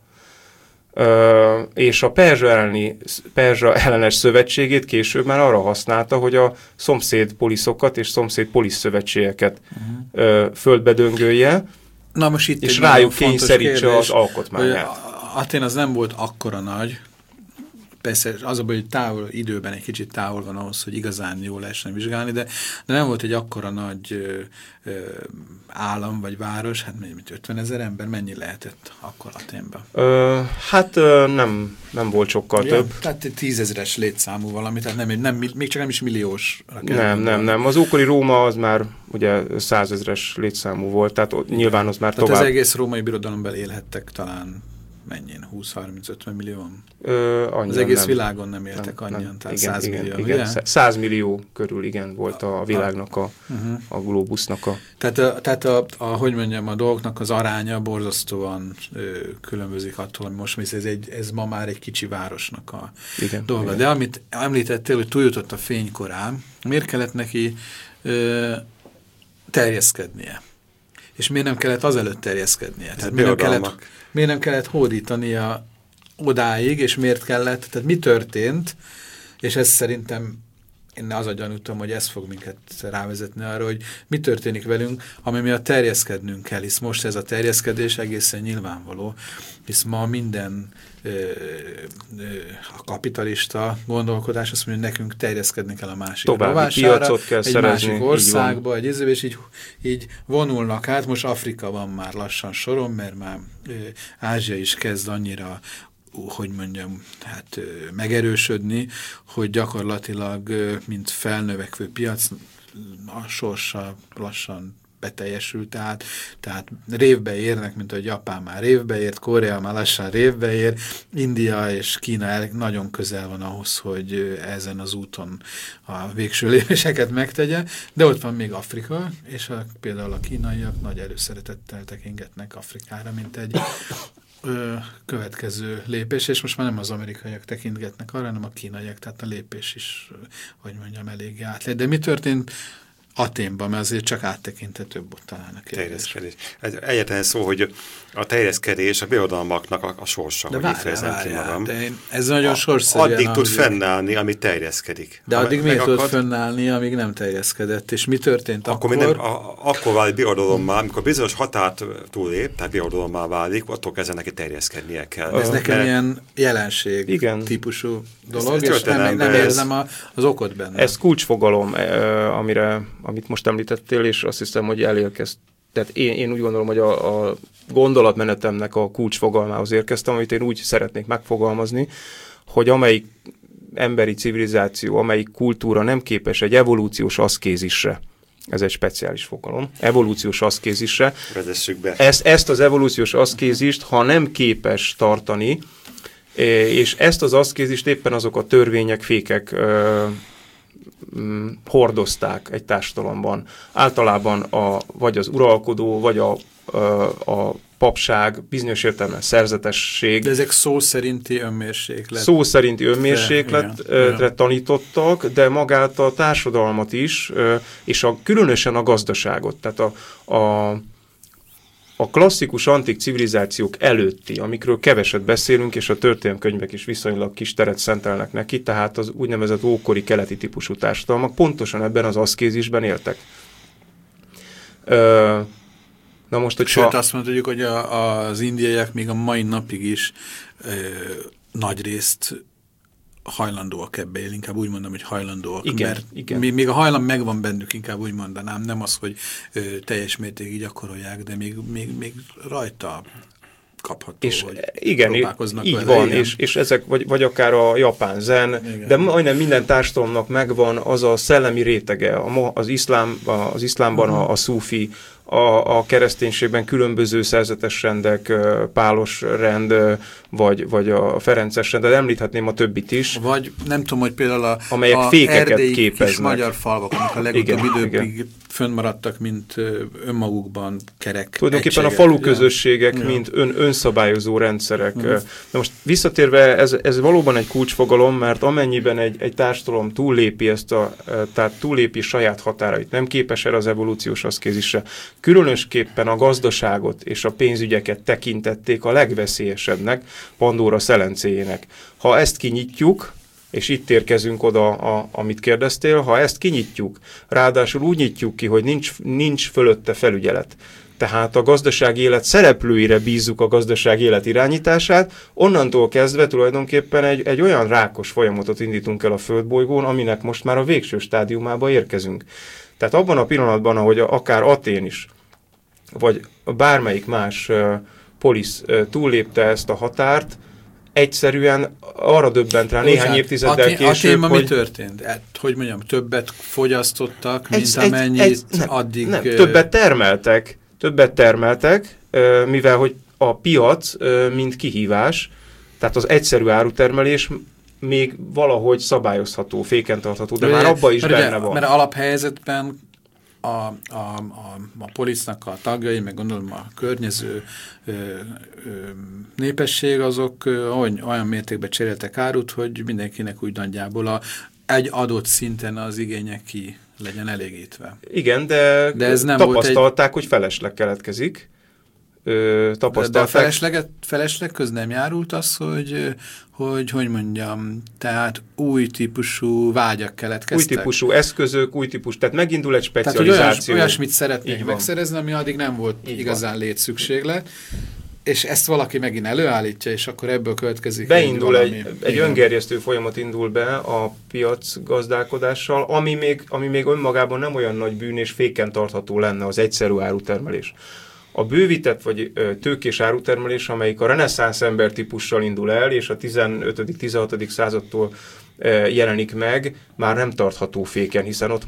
És a Perzsa ellenes szövetségét később már arra használta, hogy a szomszéd poliszokat és szomszéd poliszszövetségeket földbe döngölje, és rájuk kényszerítse az alkotmányát. Atén az nem volt akkora nagy, persze az a baj, hogy távol, időben egy kicsit távol van ahhoz, hogy igazán jól lehessen vizsgálni, de nem volt egy akkora nagy állam vagy város, hát mint 50 000 ember, mennyi lehetett akkor Athénben? Nem volt sokkal több. Tehát 10 000-es létszámú valami, tehát még csak nem is milliós. Nem. Az ókori Róma az már ugye 100 000-es létszámú volt, tehát nyilván az már tehát tovább. az egész római birodalomban élhettek talán mennyien? 20-30-50 millióan? Az egész világon nem éltek annyian, tehát 100 millió. Igen. 100 millió körül, igen, volt a világnak, a glóbusznak a... Tehát hogy mondjam, a dolgoknak az aránya borzasztóan különbözik attól, ami most ez ma már egy kicsi városnak a dolga. Igen. De amit említettél, hogy túljutott a fénykorán, miért kellett neki terjeszkednie? És miért nem kellett azelőtt terjeszkednie? Tehát miért nem kellett hódítania odáig, és miért kellett, tehát mi történt, és ez szerintem, én az a gyanútom, hogy ez fog minket rávezetni arra, hogy mi történik velünk, ami miatt terjeszkednünk kell, hisz most ez a terjeszkedés egészen nyilvánvaló, hisz ma minden a kapitalista gondolkodás azt mondja, hogy nekünk terjeszkedni kell a másik rovására, egy másik országba, és így vonulnak át. Most Afrika van már lassan soron, mert már Ázsia is kezd annyira, hogy mondjam, hát megerősödni, hogy gyakorlatilag, mint felnövekvő piac, a sorsa lassan beteljesült, tehát révbe érnek, mint ahogy Japán már révbe ért, Korea már lassan révbe ér, India és Kína nagyon közel van ahhoz, hogy ezen az úton a végső lépéseket megtegye, de ott van még Afrika, és például a kínaiak nagy előszeretettel tekingetnek Afrikára, mint egy következő lépés, és most már nem az amerikaiak tekintgetnek arra, hanem a kínaiak, tehát a lépés is, hogy mondjam, eléggé átlétt. De mi történt Athénban, mert azért csak áttekintetőbb ott talán a kérdés. Egyetlen szó, hogy a terjeszkedés a birodalmaknak a sorsa, de hogy így fejezem ki magam. Ez nagyon sorszerűen. Addig tud fennállni, ami terjeszkedik. De addig miért tud fennállni, amíg nem terjeszkedett? És mi történt akkor? Akkor válik birodalommá, amikor bizonyos határt túllép, tehát birodalommá válik, attól kezdve neki terjeszkednie kell. Ez nekem ilyen jelenség típusú dolog, és nem érzem az okot benne. Ez kulcsfogalom, amit most említettél, és azt hiszem, hogy elérkezt. Tehát én úgy gondolom, hogy a gondolatmenetemnek a kulcsfogalmához érkeztem, amit én úgy szeretnék megfogalmazni, hogy amelyik emberi civilizáció, amelyik kultúra nem képes egy evolúciós aszkézisre, ez egy speciális fogalom, evolúciós aszkézisre. Vezessük be. Ezt az evolúciós aszkézist, ha nem képes tartani, és ezt az aszkézist éppen azok a törvények, fékek hordozták egy társadalomban. Általában vagy az uralkodó, vagy a papság, bizonyos értelemben szerzetesség. De ezek szó szerinti önmérséklet. Szó szerinti önmérsékletre tanítottak, de magát a társadalmat is, és különösen a gazdaságot. Tehát a klasszikus antik civilizációk előtti, amikről keveset beszélünk, és a történelemkönyvek is viszonylag kis teret szentelnek neki, tehát az úgynevezett ókori keleti típusú társadalmak pontosan ebben az aszkézisben éltek. Na most, sőt, azt mondjuk, hogy az indiaiak még a mai napig is nagy részt hajlandóak ebbe él, inkább úgy mondom, hogy hajlandóak, igen. Még a hajlam megvan bennük, inkább úgy mondanám, nem az, hogy teljes mértékig gyakorolják, de még rajta kapható, és hogy igen, próbálkoznak így van, és ezek, vagy akár a japán zen, igen. De majdnem minden társadalomnak megvan az a szellemi rétege, az iszlámban a szufi, a kereszténységben különböző szerzetes rendek, pálos rend, vagy a ferences rend, de említhetném a többit is. Vagy nem tudom, hogy például amelyek fékeket képeznek. Kis magyar falvak, amik a legutóbb időkig fönnmaradtak, mint önmagukban kerek tulajdonképpen egységek. A faluközösségek, mint önszabályozó rendszerek. De most visszatérve, ez valóban egy kulcsfogalom, mert amennyiben egy társadalom túllépi tehát túllépi saját határait, nem képes erre az evolúciós aszkézisre, különösképpen a gazdaságot és a pénzügyeket tekintették a legveszélyesebbnek, Pandóra szelencéjének. Ha ezt kinyitjuk, és itt érkezünk oda, amit kérdeztél, ha ezt kinyitjuk, ráadásul úgy nyitjuk ki, hogy nincs fölötte felügyelet, tehát a gazdasági élet szereplőire bízzuk a gazdasági élet irányítását, onnantól kezdve tulajdonképpen egy olyan rákos folyamatot indítunk el a földbolygón, aminek most már a végső stádiumába érkezünk. Tehát abban a pillanatban, ahogy akár Athén is, vagy bármelyik más polisz túllépte ezt a határt, egyszerűen arra döbbent rá néhány évtizeddel később, Athénban mi történt? Hogy mondjam, többet fogyasztottak, mint amennyit addig... Nem, többet termeltek, mivel hogy a piac, mint kihívás, tehát az egyszerű árutermelés még valahogy szabályozható, féken tartható, de már abban is benne van. Mert alaphelyzetben a policnak a tagjai, meg gondolom a környező népesség, azok olyan mértékben cseréltek árut, hogy mindenkinek úgy nagyjából egy adott szinten az igények ki legyen elégítve. Igen, de ez nem tapasztalták, hogy felesleg keletkezik. De a felesleg köz nem járult az, hogy mondjam, tehát új típusú vágyak keletkeztek. Új típusú eszközök, új típusú, tehát megindul egy specializáció. Tehát, olyasmit szeretnék megszerezni, ami addig nem volt igazán létszükséglet, és ezt valaki megint előállítja, és akkor ebből következik. Beindul egy öngerjesztő folyamat indul be a piac gazdálkodással, ami még önmagában nem olyan nagy bűn, és féken tartható lenne az egyszerű árutermelés. A bővített vagy tőkés árutermelés, amelyik a reneszánsz embertípussal indul el, és a 15.-16. századtól jelenik meg, már nem tartható féken, hiszen ott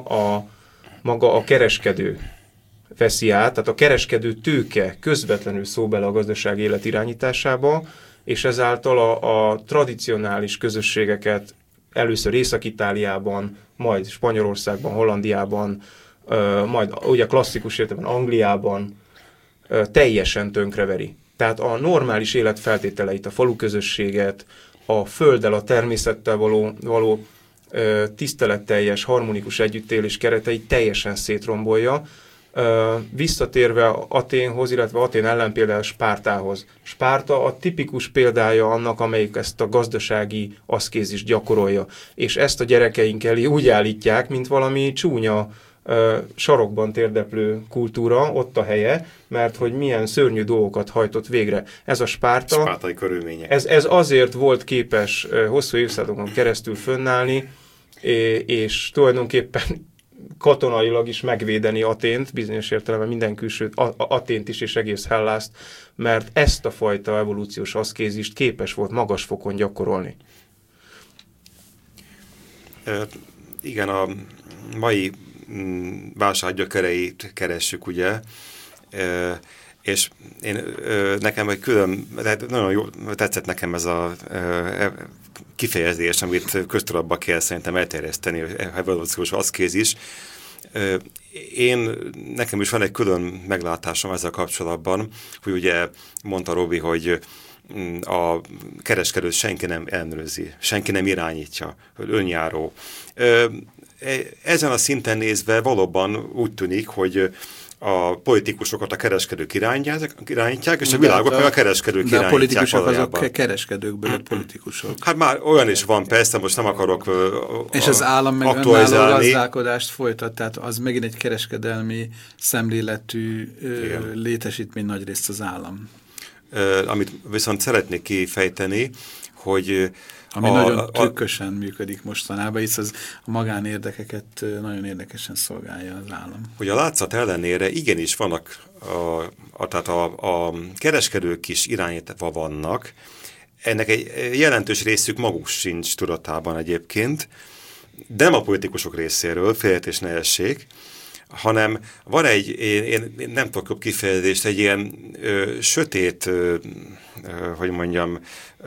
maga a kereskedő veszi át, tehát a kereskedő tőke közvetlenül szól bele a gazdasági élet irányításába, és ezáltal a tradicionális közösségeket először Észak-Itáliában, majd Spanyolországban, Hollandiában, majd ugye klasszikus értelemben Angliában teljesen tönkreveri. Tehát a normális élet feltételeit, a faluközösséget, a földdel, a természettel való tiszteletteljes, harmonikus együttélés kereteit teljesen szétrombolja, visszatérve Athénhoz, illetve Athén ellenpéldául Spártához. Spárta a tipikus példája annak, amelyik ezt a gazdasági aszkézist gyakorolja. És ezt a gyerekeink elé úgy állítják, mint valami csúnya, sarokban térdeplő kultúra, ott a helye, mert hogy milyen szörnyű dolgokat hajtott végre. Ez a Spárta, spártai körülmények. Ez azért volt képes hosszú évszázadokon keresztül fönnállni, és tulajdonképpen katonailag is megvédeni Athént, bizonyos értelemben minden külső, Athént is és egész Hellászt, mert ezt a fajta evolúciós aszkézist képes volt magas fokon gyakorolni. Igen, a mai válság gyökereit keressük, ugye, és nekem egy külön, nagyon jó, tetszett nekem ez a kifejezés, amit köztudatba kell szerintem elterjeszteni, evolúciós aszkézis. Nekem is van egy külön meglátásom ezzel kapcsolatban, hogy ugye mondta Robi, hogy a kereskedőt senki nem ellenőrzi, senki nem irányítja, hogy önjáró. Ezen a szinten nézve valóban úgy tűnik, hogy a politikusokat a kereskedők irányítják, és a világot meg a kereskedők irányítják. De a politikusok azok kereskedőkből politikusok. Hát már olyan is van, persze, most nem akarok és az állam meg önálló gazdálkodást folytat, tehát az megint egy kereskedelmi szemléletű létesítmény nagyrészt az állam. Amit viszont szeretnék kifejteni, hogy ami nagyon trükkösen működik mostanában, hisz az a magánérdekeket nagyon érdekesen szolgálja az állam. Hogy a látszat ellenére igenis vannak, tehát a kereskedők is irányítva vannak, ennek egy jelentős részük maguk sincs tudatában egyébként, de nem a politikusok részéről, félreértés ne essék, hanem van én nem tudok jobb kifejezést, egy ilyen sötét, hogy mondjam,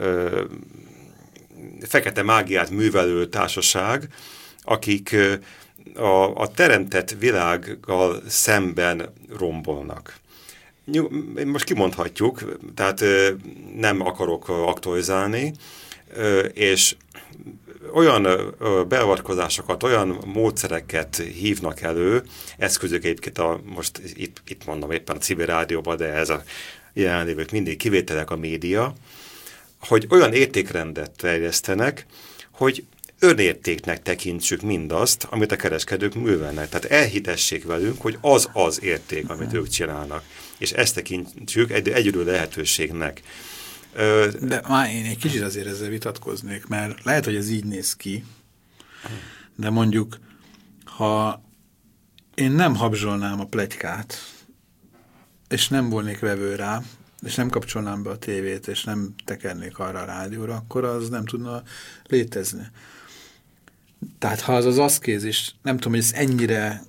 fekete mágiát művelő társaság, akik a teremtett világgal szemben rombolnak. Most kimondhatjuk, tehát nem akarok aktualizálni, és olyan beavatkozásokat, olyan módszereket hívnak elő, eszközök egyébként most itt mondom éppen a civil rádióban, de ez a jelenlévők mindig kivételek a média, hogy olyan értékrendet terjesztenek, hogy önértéknek tekintsük mindazt, amit a kereskedők művelnek. Tehát elhitessék velünk, hogy az érték, amit ők csinálnak. És ezt tekintsük egyedül lehetőségnek. De már én egy kicsit azért ezzel vitatkoznék, mert lehet, hogy ez így néz ki, de mondjuk, ha én nem habzsolnám a pletykát, és nem volnék vevő rá, és nem kapcsolnám be a tévét, és nem tekernék arra a rádióra, akkor az nem tudna létezni. Tehát ha az aszkézis, nem tudom, hogy ez ennyire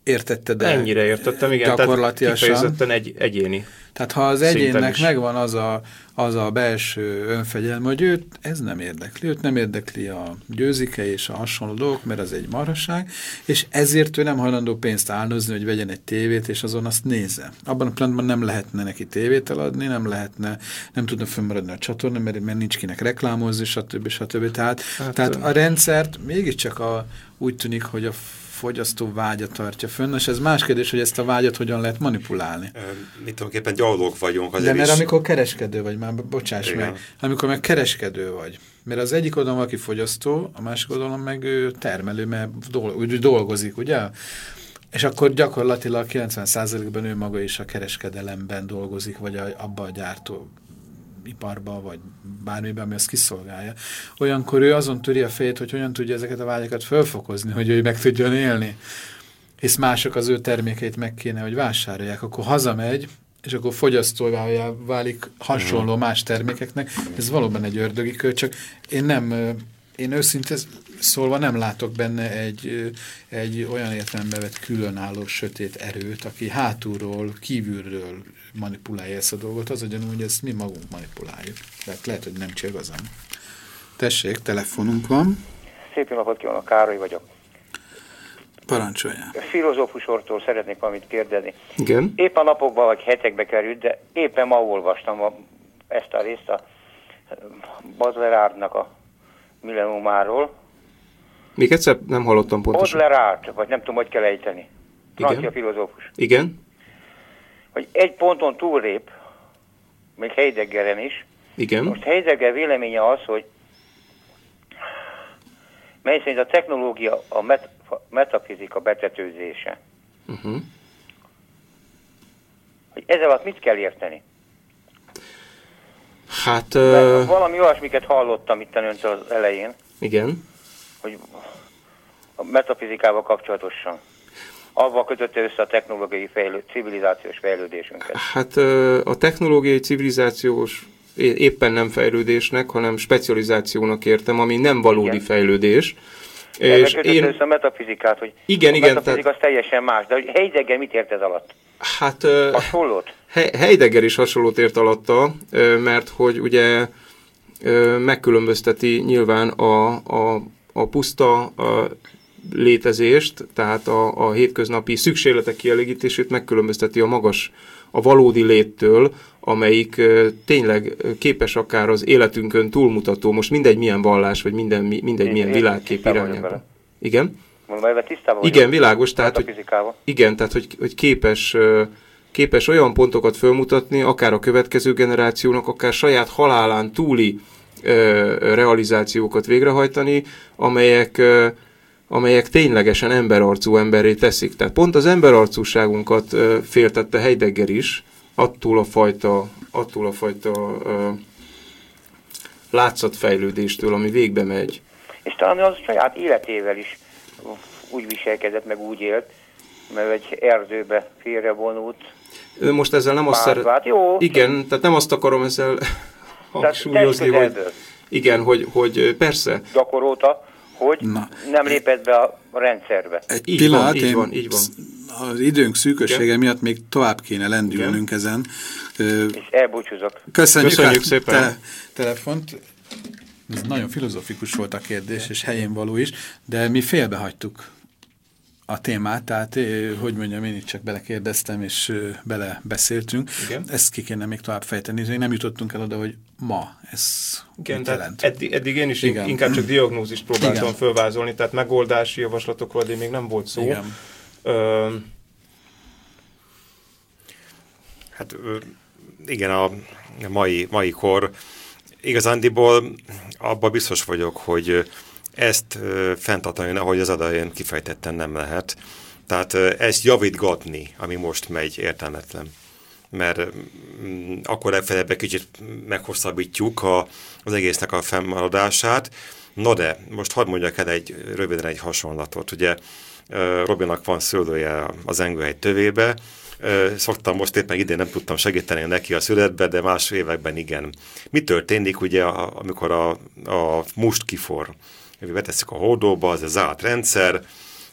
értette, de ennyire értettem, igen, tehát kifejezetten egyéni. Tehát ha az egyénnek megvan az a belső önfegyelme, hogy őt nem érdekli a győzike és a hasonló dolgok, mert az egy marhasság, és ezért ő nem hajlandó pénzt áldozni, hogy vegyen egy tévét, és azon azt nézze. Abban a pillanatban nem lehetne neki tévét eladni, nem tudna fönnmaradni a csatorna, mert nincs kinek reklámozni, stb. Tehát a rendszert mégiscsak úgy tűnik, hogy a fogyasztó vágya tartja fönn, és ez más kérdés, hogy ezt a vágyat hogyan lehet manipulálni. Mit tudom, éppen gyalogok vagyunk. De mert amikor kereskedő vagy, már bocsáss meg, amikor meg kereskedő vagy, mert az egyik oldalon valaki fogyasztó, a másik oldalon meg termelő, mert dolgozik, ugye? És akkor gyakorlatilag 90%-ban ő maga is a kereskedelemben dolgozik, vagy abban a gyártó iparba, vagy bármiben, ami azt kiszolgálja. Olyankor ő azon töri a fejét, hogy hogyan tudja ezeket a vágyakat fölfokozni, hogy ő meg tudjon élni. Hisz mások az ő termékeit meg kéne, hogy vásárolják. Akkor hazamegy, és akkor fogyasztóvá válik hasonló más termékeknek. Ez valóban egy ördögi kör, csak én őszintén szólva nem látok benne egy olyan értelembe vett különálló sötét erőt, aki hátulról, kívülről manipulálja ezt a dolgot, az ugyanúgy, hogy ezt mi magunk manipuláljuk. Lehet, hogy nem csak igazán. Tessék, telefonunk van. Szép jó napot kívánok, Károly vagyok. Parancsoljál. Filozófusortól szeretnék valamit kérdezni. Igen. Épp a napokban vagy hetekbe került, de éppen ma olvastam ezt a részt a Baudelaire-nak a Millenniumáról. Még egyszer nem hallottam pontosan. Baudelaire, vagy nem tudom, hogy kell ejteni. Francia filozófus. Igen. Hogy egy ponton túllép, még Heideggeren is. Igen. Most Heidegger véleménye az, hogy mely szerint a technológia a metafizika betetőzése. Hogy ezzel alatt mit kell érteni? Hát... valami olyasmiket hallottam itt öntől az elején. Igen. Hogy a metafizikával kapcsolatosan. Avval kötötte össze a technológiai civilizációs fejlődésünket. Hát a technológiai civilizációs éppen nem fejlődésnek, hanem specializációnak értem, ami nem valódi fejlődés. És kötötte össze a metafizikát, hogy igen, a metafizika az teljesen más. De Heidegger mit ért ez alatt? Hát hasonlót? Heidegger is hasonlót ért alatta, mert hogy ugye megkülönbözteti nyilván a puszta létezést, tehát a hétköznapi szükségletek kielégítését megkülönbözteti a valódi léttől, amelyik tényleg képes akár az életünkön túlmutató, most mindegy milyen vallás, vagy mindegy milyen világkép irányába. Igen? Igen, világos, tehát hogy képes olyan pontokat fölmutatni, akár a következő generációnak, akár saját halálán túli realizációkat végrehajtani, amelyek ténylegesen emberarcú emberré teszik. Tehát pont az emberarcúságunkat féltette Heidegger is, attól a fajta látszatfejlődéstől, ami végbe megy. És talán az saját életével is úgy viselkedett, meg úgy élt, mert egy erdőbe félrevonult. Most ezzel nem azt igen, tehát nem azt akarom ezzel hangsúlyozni, hogy igen, hogy persze. Gyakorolta, hogy nem lépett be a rendszerbe. Egy pillanat, így van. Az időnk szűkössége miatt még tovább kéne lendülnünk ezen. És elbúcsúzok. Köszönjük szépen telefont. Ez nagyon filozofikus volt a kérdés, és helyén való is, de mi félbehagytuk a témát, tehát hogy mondjam, én itt csak belekérdeztem, és belebeszéltünk. Igen. Ezt ki kéne még tovább fejteni, nem jutottunk el oda, hogy ma ez mit jelent. Eddig én is inkább csak diagnózist próbáltam fölvázolni, tehát megoldási javaslatokról eddig még nem volt szó. Igen. Hát igen, a mai kor igazándiból abban biztos vagyok, hogy ezt fenntartani, ahogy az adajén kifejtetten nem lehet. Tehát ezt javítgatni, ami most megy, értelmetlen. Mert akkor legfeljebb egy kicsit meghosszabbítjuk az egésznek a fennmaradását. No de, most hadd mondjak el röviden egy hasonlatot. Ugye Robinak van szőlője az Engőhegy tövébe, szoktam most éppen idén nem tudtam segíteni neki a születbe, de más években igen. Mi történik ugye, amikor a must kifor? Betesszük a hordóba, az egy zárt rendszer,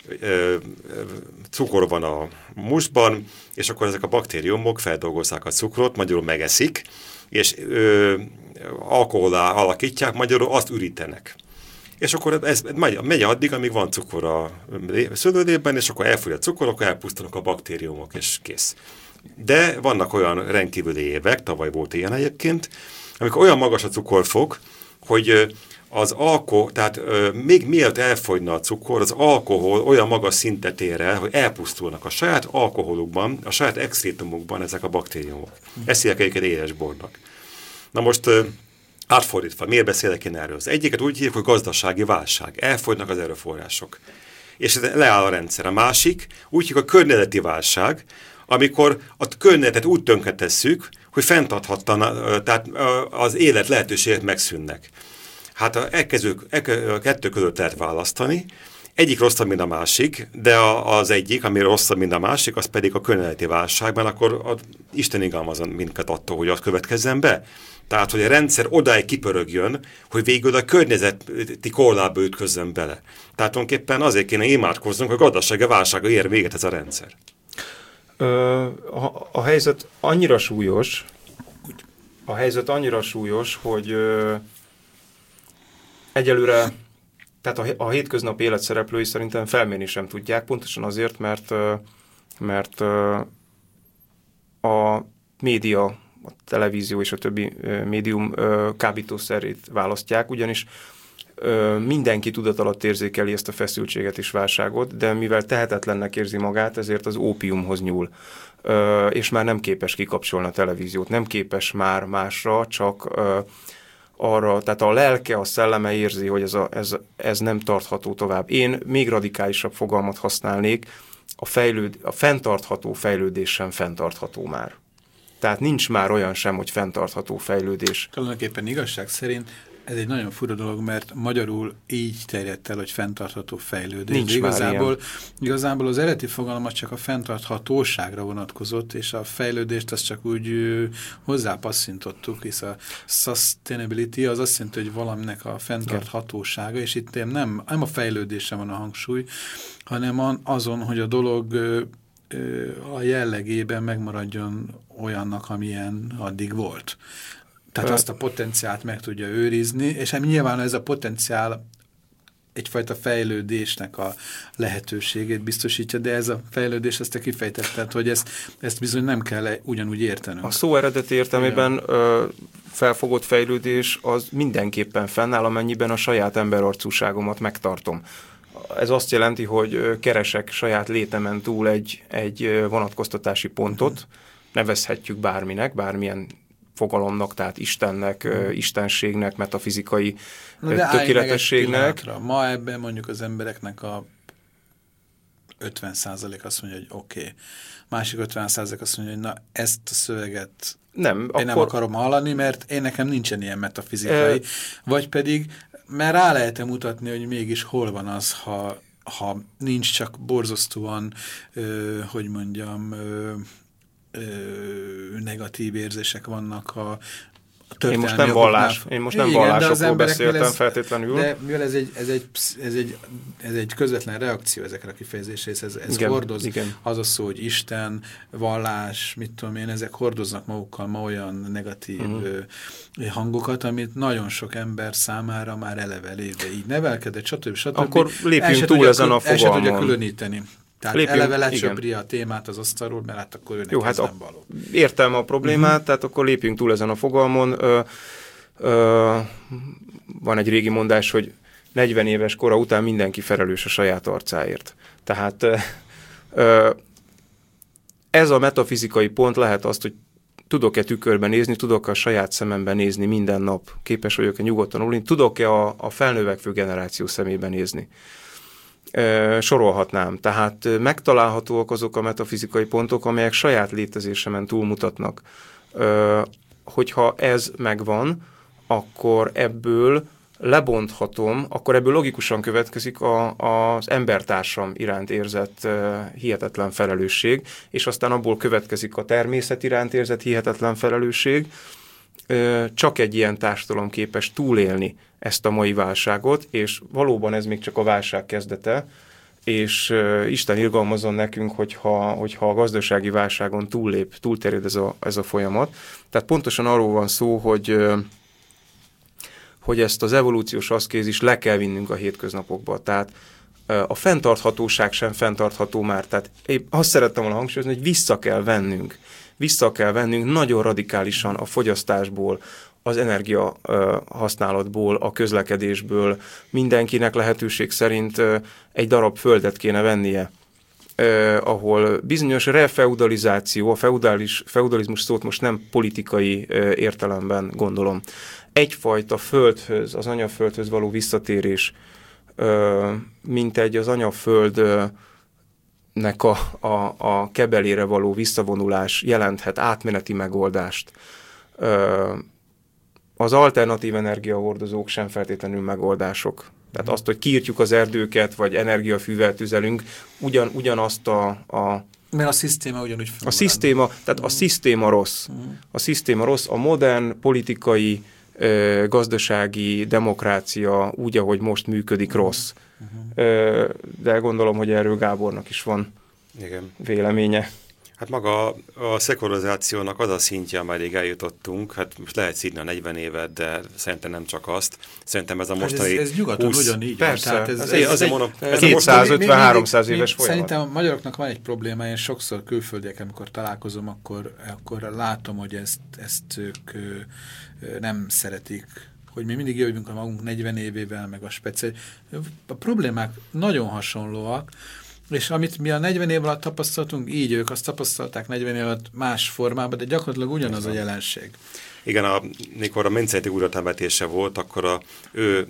cukor van a mustban, és akkor ezek a baktériumok feldolgozzák a cukrot, magyarul megeszik, és alkohollá alakítják, magyarul azt ürítenek. És akkor ez megy addig, amíg van cukor a szőlőlében, és akkor elfogy a cukor, akkor elpusztulnak a baktériumok, és kész. De vannak olyan rendkívüli évek, tavaly volt ilyen egyébként, amikor olyan magas a cukorfok, hogy az alkohol, tehát még mielőtt elfogyna a cukor, az alkohol olyan magas szintet ér el, hogy elpusztulnak a saját alkoholukban, a saját exkrétumukban ezek a baktériumok. Ezt hívják egyiket éresbornak. Na most átfordítva, miért beszélek én erről? Az egyiket úgy hívjuk, hogy gazdasági válság. Elfogynak az erőforrások. És leáll a rendszer. A másik úgy hívjuk, a környezeti válság, amikor a környezetet úgy tönkretesszük, hogy fenntarthatatlan, tehát az élet lehetőségek megszűnnek. Hát a kettő között lehet választani. Egyik rosszabb, mint a másik, de az egyik, ami rosszabb, mint a másik, az pedig a környezeti válságban, akkor Isten igazol minket attól, hogy az következzen be. Tehát, hogy a rendszer odáig kipörögjön, hogy végül a környezeti korlátba ütközzön bele. Tehát tulajdonképpen azért kéne imádkoznunk, hogy a gazdasági válsága ér véget ez a rendszer. A helyzet annyira súlyos, hogy egyelőre, tehát a hétköznapi élet szereplői szerintem felmérni sem tudják, pontosan azért, mert a média, a televízió és a többi médium kábítószerét választják, ugyanis mindenki tudat alatt érzékeli ezt a feszültséget és válságot, de mivel tehetetlennek érzi magát, ezért az ópiumhoz nyúl, és már nem képes kikapcsolni a televíziót, nem képes már másra, csak arra, tehát a lelke, a szelleme érzi, hogy ez nem tartható tovább. Én még radikálisabb fogalmat használnék, a fenntartható fejlődés sem fenntartható már. Tehát nincs már olyan sem, hogy fenntartható fejlődés. Tulajdonképpen igazság szerint ez egy nagyon fura dolog, mert magyarul így terjedt el, hogy fenntartható fejlődés. Nincs igazából az eredeti fogalmat csak a fenntarthatóságra vonatkozott, és a fejlődést azt csak úgy hozzápasszintottuk, hisz a sustainability az azt jelenti, hogy valaminek a fenntarthatósága, és itt nem a fejlődésre van a hangsúly, hanem azon, hogy a dolog a jellegében megmaradjon olyannak, amilyen addig volt. Tehát azt a potenciált meg tudja őrizni, és hát nyilván ez a potenciál egyfajta fejlődésnek a lehetőségét biztosítja, de ez a fejlődés, ezt te kifejtetted, hogy ezt bizony nem kell ugyanúgy értenünk. A szó eredeti értelmében felfogott fejlődés az mindenképpen fennáll, amennyiben a saját emberarcúságomat megtartom. Ez azt jelenti, hogy keresek saját létemen túl egy vonatkoztatási pontot, nevezhetjük bárminek, bármilyen fogalomnak, tehát Istennek, istenségnek, metafizikai tökéletességnek. Ma ebben mondjuk az embereknek a 50% azt mondja, hogy oké. Másik 50% azt mondja, hogy na ezt a szöveget nem akarom hallani, mert nekem nincsen ilyen metafizikai. Vagy pedig, mert rá lehet mutatni, hogy mégis hol van az, ha nincs csak borzasztóan, hogy mondjam, negatív érzések vannak a történelmi okoknál. Én most nem vallásokról beszéltem feltétlenül. De mivel ez egy közvetlen reakció ezekre a kifejezésre, ez hordoz, az a szó, hogy Isten, vallás, mit tudom én, ezek hordoznak magukkal ma olyan negatív hangokat, amit nagyon sok ember számára már eleve lévő így nevelkedett, stb. Akkor lépjünk túl ezen a fogalmon. El se tudja különíteni. Tehát eleve lecsöpri a témát az asztalról, mert hát akkor őnek ez nem való. Értem a problémát, tehát akkor lépjünk túl ezen a fogalmon. Van egy régi mondás, hogy 40 éves kora után mindenki felelős a saját arcáért. Tehát ez a metafizikai pont lehet azt, hogy tudok-e tükörben nézni, tudok-e a saját szememben nézni minden nap, képes vagyok-e nyugodtan ülni, tudok-e a felnövekvő generáció szemében nézni. Sorolhatnám. Tehát megtalálhatóak azok a metafizikai pontok, amelyek saját létezésemen túlmutatnak. Hogyha ez megvan, akkor ebből lebonthatom, akkor ebből logikusan következik az embertársam iránt érzett hihetetlen felelősség, és aztán abból következik a természet iránt érzett hihetetlen felelősség. Csak egy ilyen társadalom képes túlélni ezt a mai válságot, és valóban ez még csak a válság kezdete, és Isten irgalmazzon nekünk, hogyha a gazdasági válságon túlterjed ez a folyamat. Tehát pontosan arról van szó, hogy ezt az evolúciós aszkézist le kell vinnünk a hétköznapokba. Tehát a fenntarthatóság sem fenntartható már. Tehát én azt szerettem volna hangsúlyozni, hogy vissza kell vennünk nagyon radikálisan a fogyasztásból, az energia használatból, a közlekedésből. Mindenkinek lehetőség szerint egy darab földet kéne vennie, ahol bizonyos refeudalizáció, a feudalizmus szót most nem politikai értelemben gondolom, egyfajta földhöz, az anyaföldhöz való visszatérés, mint egy az anyaföldnek a kebelére való visszavonulás jelenthet átmeneti megoldást. Az alternatív energiahordozók sem feltétlenül megoldások. Tehát azt, hogy kiírtjuk az erdőket, vagy energiafűvel tüzelünk, ugyanazt mert a szisztéma ugyanúgy a szisztéma rossz. A szisztéma rossz, a modern politikai, gazdasági demokrácia úgy, ahogy most működik, rossz. De gondolom, hogy erről Gábornak is van véleménye. Hát maga a szekularizációnak az a szintje, amelyig eljutottunk, hát most lehet szídni a 40 évet, de szerintem nem csak azt. Szerintem ez a mostani... Ez nyugaton ugyanígy. Persze, tehát ez egy 250-300 éves folyamat. Szerintem a magyaroknak van egy probléma, én sokszor külföldiek, amikor találkozom, akkor látom, hogy ezt ők nem szeretik, hogy mi mindig jövünk a magunk 40 évével, meg a speciális. A problémák nagyon hasonlóak, és amit mi a 40 év alatt tapasztaltunk, így ők azt tapasztalták 40 év alatt más formában, de gyakorlatilag ugyanaz a jelenség. Igen, amikor a Menczeti újratemetése volt, akkor ő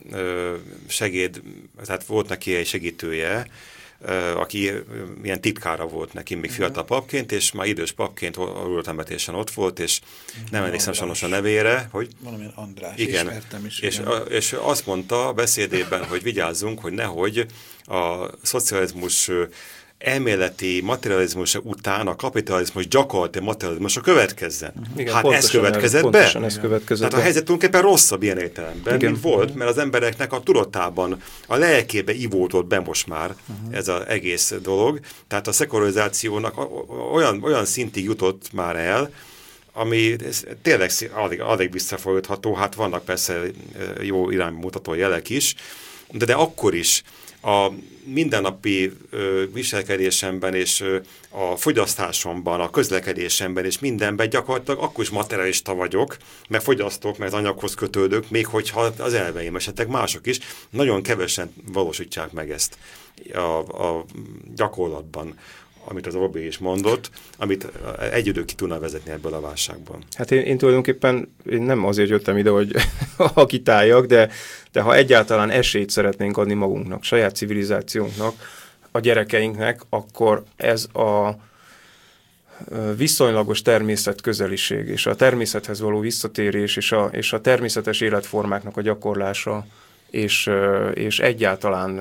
tehát volt neki egy segítője, aki ilyen titkára volt neki még fiatal papként, és már idős papként újratemetésen ott volt, és nem emlékszem sajnos a nevére, hogy... Valamilyen András, igen, ismertem is. És azt mondta a beszédében, hogy vigyázzunk, hogy nehogy a szocializmus elméleti materializmus után a kapitalizmus gyakorlati materializmusra következzen. Igen, hát ez következett be. Tehát a helyzet tulajdonképpen rosszabb ilyen értelemben, mint volt, mert az embereknek a tudatában, a lelkébe ivódott be most már ez az egész dolog. Tehát a szekularizációnak olyan szintig jutott már el, ami tényleg alig visszafolytható, hát vannak persze jó iránymutató jelek is, de akkor is a mindennapi viselkedésemben és a fogyasztásomban, a közlekedésemben és mindenben gyakorlatilag akkor is materialista vagyok, mert fogyasztok, mert anyaghoz kötődök, még hogyha az elveim esetleg mások is, nagyon kevesen valósítják meg ezt a gyakorlatban, amit az Robi is mondott, amit egy idő ki tudna vezetni ebből a válságból. Hát én tulajdonképpen nem azért jöttem ide, hogy akitáljak, de ha egyáltalán esélyt szeretnénk adni magunknak, saját civilizációnknak, a gyerekeinknek, akkor ez a viszonylagos természetközeliség, és a természethez való visszatérés, és a természetes életformáknak a gyakorlása, és egyáltalán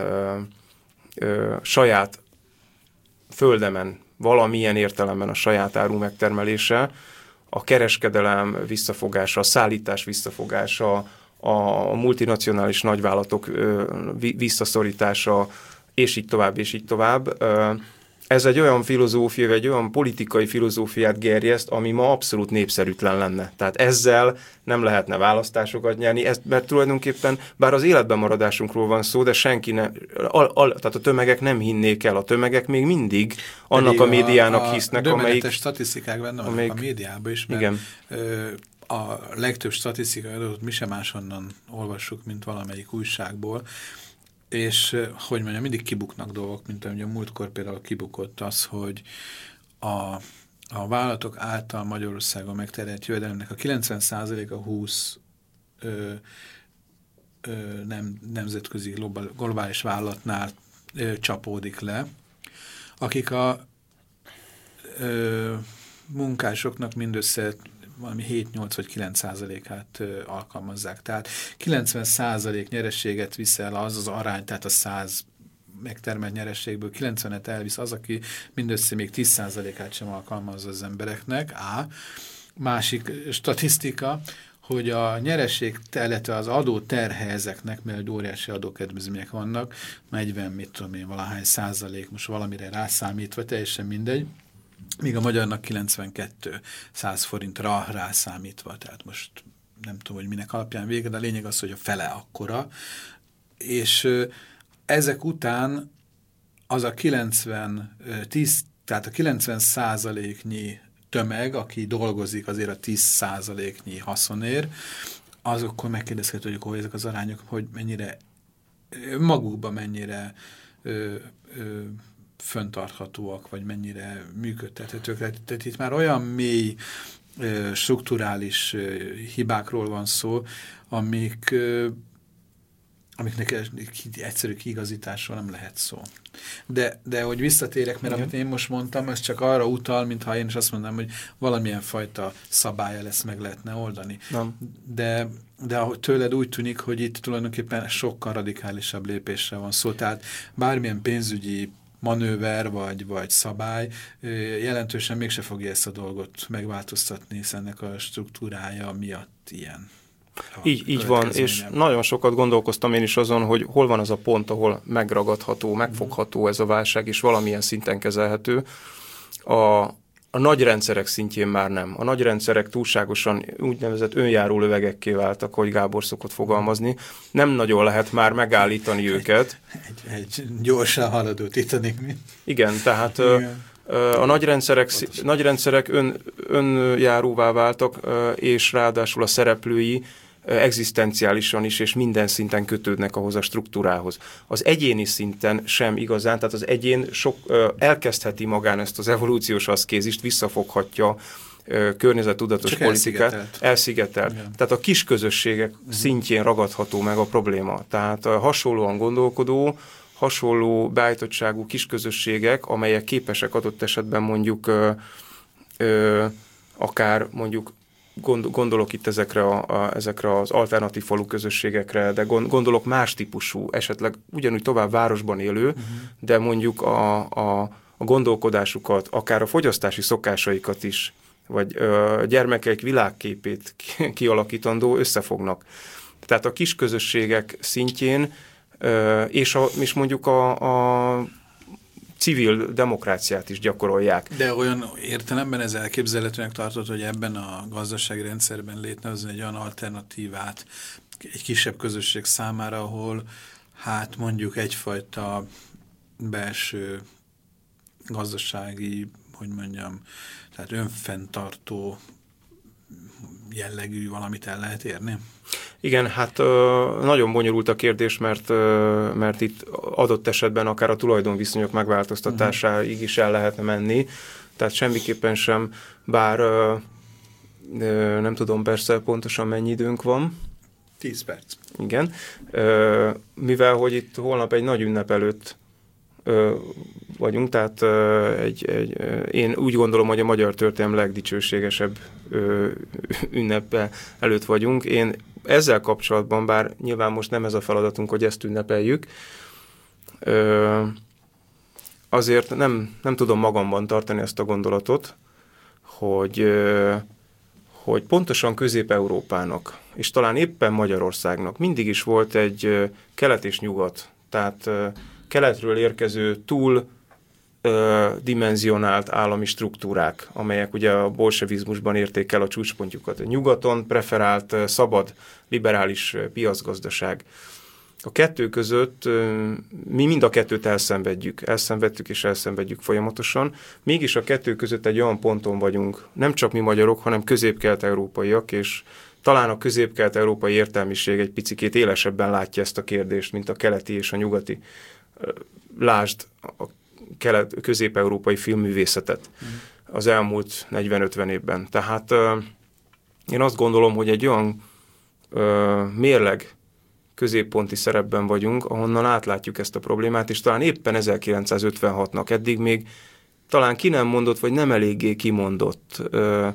saját földemen, valamilyen értelemben a saját áru megtermelése, a kereskedelem visszafogása, a szállítás visszafogása, a multinacionális nagyvállalatok visszaszorítása, és így tovább, és így tovább. Ez egy olyan filozófia, egy olyan politikai filozófiát gerjeszt, ami ma abszolút népszerűtlen lenne. Tehát ezzel nem lehetne választásokat nyerni, mert tulajdonképpen, bár az életben maradásunkról van szó, de senki nem, tehát a tömegek nem hinnék el, a tömegek még mindig annak a médiának hisznek, amelyik... statisztikák benne vannak a médiában is, mert igen. A legtöbb statisztikai adatot mi sem máshonnan olvassuk, mint valamelyik újságból, és, hogy mondjam, mindig kibuknak dolgok, mint ahogy a múltkor például kibukott az, hogy a vállalatok által Magyarországon megterjedt jövedelemnek a 90%-a 20 nemzetközi globális vállalatnál csapódik le, akik a munkásoknak mindössze valami 7-8 vagy 9%-át alkalmazzák. Tehát 90% nyerességet viszel az arány, tehát a 100 megtermelt nyerességből 90-et elvisz az, aki mindössze még 10%-át sem alkalmazza az embereknek. Másik statisztika, hogy a nyereség, illetve az adó terhe ezeknek, mert óriási adókedvezmények vannak, 40, mit tudom én, valahány százalék, most valamire rászámítva, teljesen mindegy, míg a magyarnak 9200 forintra rászámítva, tehát most nem tudom, hogy minek alapján vége, de a lényeg az, hogy a fele akkora, és ezek után az a 90%-nyi tömeg, aki dolgozik azért a 10%-nyi haszonért, azokkor megkérdezhető, hogy ezek az arányok, hogy mennyire magukban mennyire föntarthatóak, vagy mennyire működtethetők. Tehát itt már olyan mély strukturális hibákról van szó, amiknek egyszerű kiigazításról nem lehet szó. De hogy visszatérek, mert amit én most mondtam, ez csak arra utal, mintha én is azt mondanám, hogy valamilyen fajta szabálya lesz, meg lehetne oldani. Nem. De ahogy tőled úgy tűnik, hogy itt tulajdonképpen sokkal radikálisabb lépésre van szó. Tehát bármilyen pénzügyi manőver vagy szabály jelentősen mégse fogja ezt a dolgot megváltoztatni, hiszen ennek a struktúrája miatt ilyen. Így van, és nagyon sokat gondolkoztam én is azon, hogy hol van az a pont, ahol megragadható, megfogható ez a válság, és valamilyen szinten kezelhető. A nagy rendszerek szintjén már nem. A nagy rendszerek túlságosan úgynevezett önjáró lövegekké váltak, hogy Gábor szokott fogalmazni. Nem nagyon lehet már megállítani őket. Egy gyorsan haladó Titanic. Igen, tehát a nagy rendszerek önjáróvá váltak, és ráadásul a szereplői egzisztenciálisan is, és minden szinten kötődnek ahhoz a struktúrához. Az egyéni szinten sem igazán, tehát az egyén elkezdheti magán ezt az evolúciós aszkézist, visszafoghatja környezettudatos politikát, elszigetelt. Tehát a kis közösségek szintjén ragadható meg a probléma. Tehát hasonlóan gondolkodó, hasonló beállítottságú kisközösségek, amelyek képesek adott esetben mondjuk akár mondjuk gondolok itt ezekre az alternatív falu közösségekre, de gondolok más típusú, esetleg ugyanúgy tovább városban élő, de mondjuk a gondolkodásukat, akár a fogyasztási szokásaikat is, vagy a gyermekeik világképét kialakítandó összefognak. Tehát a kisközösségek szintjén és mondjuk a civil demokráciát is gyakorolják. De olyan értelemben ez elképzelhetőnek tartott, hogy ebben a gazdasági rendszerben létrehozni egy olyan alternatívát egy kisebb közösség számára, ahol hát mondjuk egyfajta belső gazdasági, hogy mondjam, tehát önfenntartó jellegű valamit el lehet érni? Igen, hát nagyon bonyolult a kérdés, mert itt adott esetben akár a tulajdonviszonyok megváltoztatásáig is el lehetne menni, tehát semmiképpen sem, bár nem tudom persze pontosan mennyi időnk van. 10 perc. Igen, mivel hogy itt holnap egy nagy ünnep előtt vagyunk, tehát én úgy gondolom, hogy a magyar történelem legdicsőségesebb ünnepe előtt vagyunk. Én ezzel kapcsolatban, bár nyilván most nem ez a feladatunk, hogy ezt ünnepeljük, azért nem tudom magamban tartani ezt a gondolatot, hogy pontosan Közép-Európának, és talán éppen Magyarországnak mindig is volt egy kelet és nyugat, tehát keletről érkező túl dimenzionált állami struktúrák, amelyek ugye a bolsevizmusban érték el a csúcspontjukat. A nyugaton preferált szabad, liberális piacgazdaság. A kettő között mi mind a kettőt elszenvedtük és elszenvedjük folyamatosan. Mégis a kettő között egy olyan ponton vagyunk, nem csak mi magyarok, hanem közép-kelet-európaiak, és talán a közép-kelet-európai értelmiség egy picikét élesebben látja ezt a kérdést, mint a keleti és a nyugati. Lásd a közép-európai filmművészetet az elmúlt 40-50 évben. Tehát én azt gondolom, hogy egy olyan mérleg középponti szerepben vagyunk, ahonnan átlátjuk ezt a problémát, és talán éppen 1956-nak eddig még talán ki nem mondott, vagy nem eléggé kimondott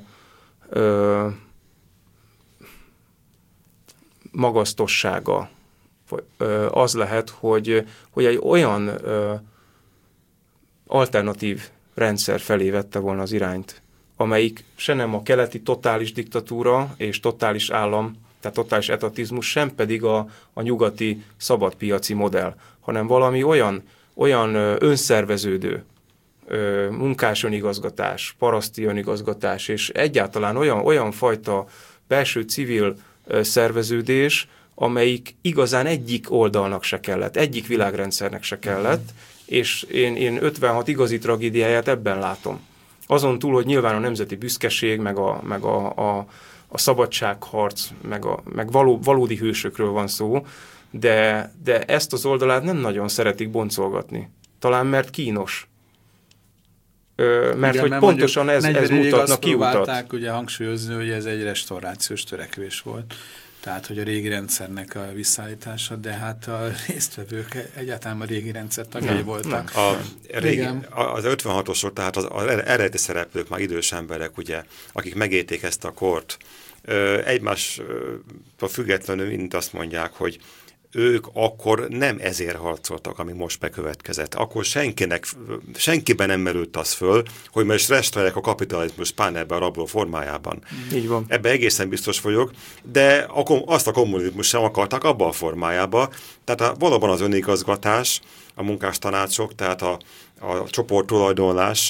magasztossága az lehet, hogy egy olyan alternatív rendszer felé vette volna az irányt, amelyik se nem a keleti totális diktatúra és totális állam, tehát totális etatizmus, sem pedig a nyugati szabadpiaci modell, hanem valami olyan önszerveződő, munkás önigazgatás, paraszti önigazgatás, és egyáltalán olyan fajta belső civil szerveződés, amelyik igazán egyik oldalnak se kellett, egyik világrendszernek se kellett, és én 56 igazi tragédiáját ebben látom. Azon túl, hogy nyilván a nemzeti büszkeség, meg a szabadságharc, meg valódi hősökről van szó, de ezt az oldalát nem nagyon szeretik boncolgatni. Talán mert kínos. Mert igen, hogy pontosan ez mutatna kiutat. Próbálták ugye hangsúlyozni, hogy ez egy restaurációs törekvés volt. Tehát, hogy a régi rendszernek a visszaállítása, de hát a résztvevők egyáltalán a régi rendszer tagjai voltak. Az 56-osok, tehát az eredeti szereplők, már idős emberek, ugye, akik megélték ezt a kort, egymástól függetlenül mind azt mondják, hogy ők akkor nem ezért harcoltak, ami most bekövetkezett. Akkor senkiben nem merült az föl, hogy most restaurálják a kapitalizmus pláne ebben a rabló formájában. Így van. Ebben egészen biztos vagyok, de azt a kommunizmus sem akarták abban a formájában. Tehát valóban az önigazgatás, a munkástanácsok, tehát a csoporttulajdonlás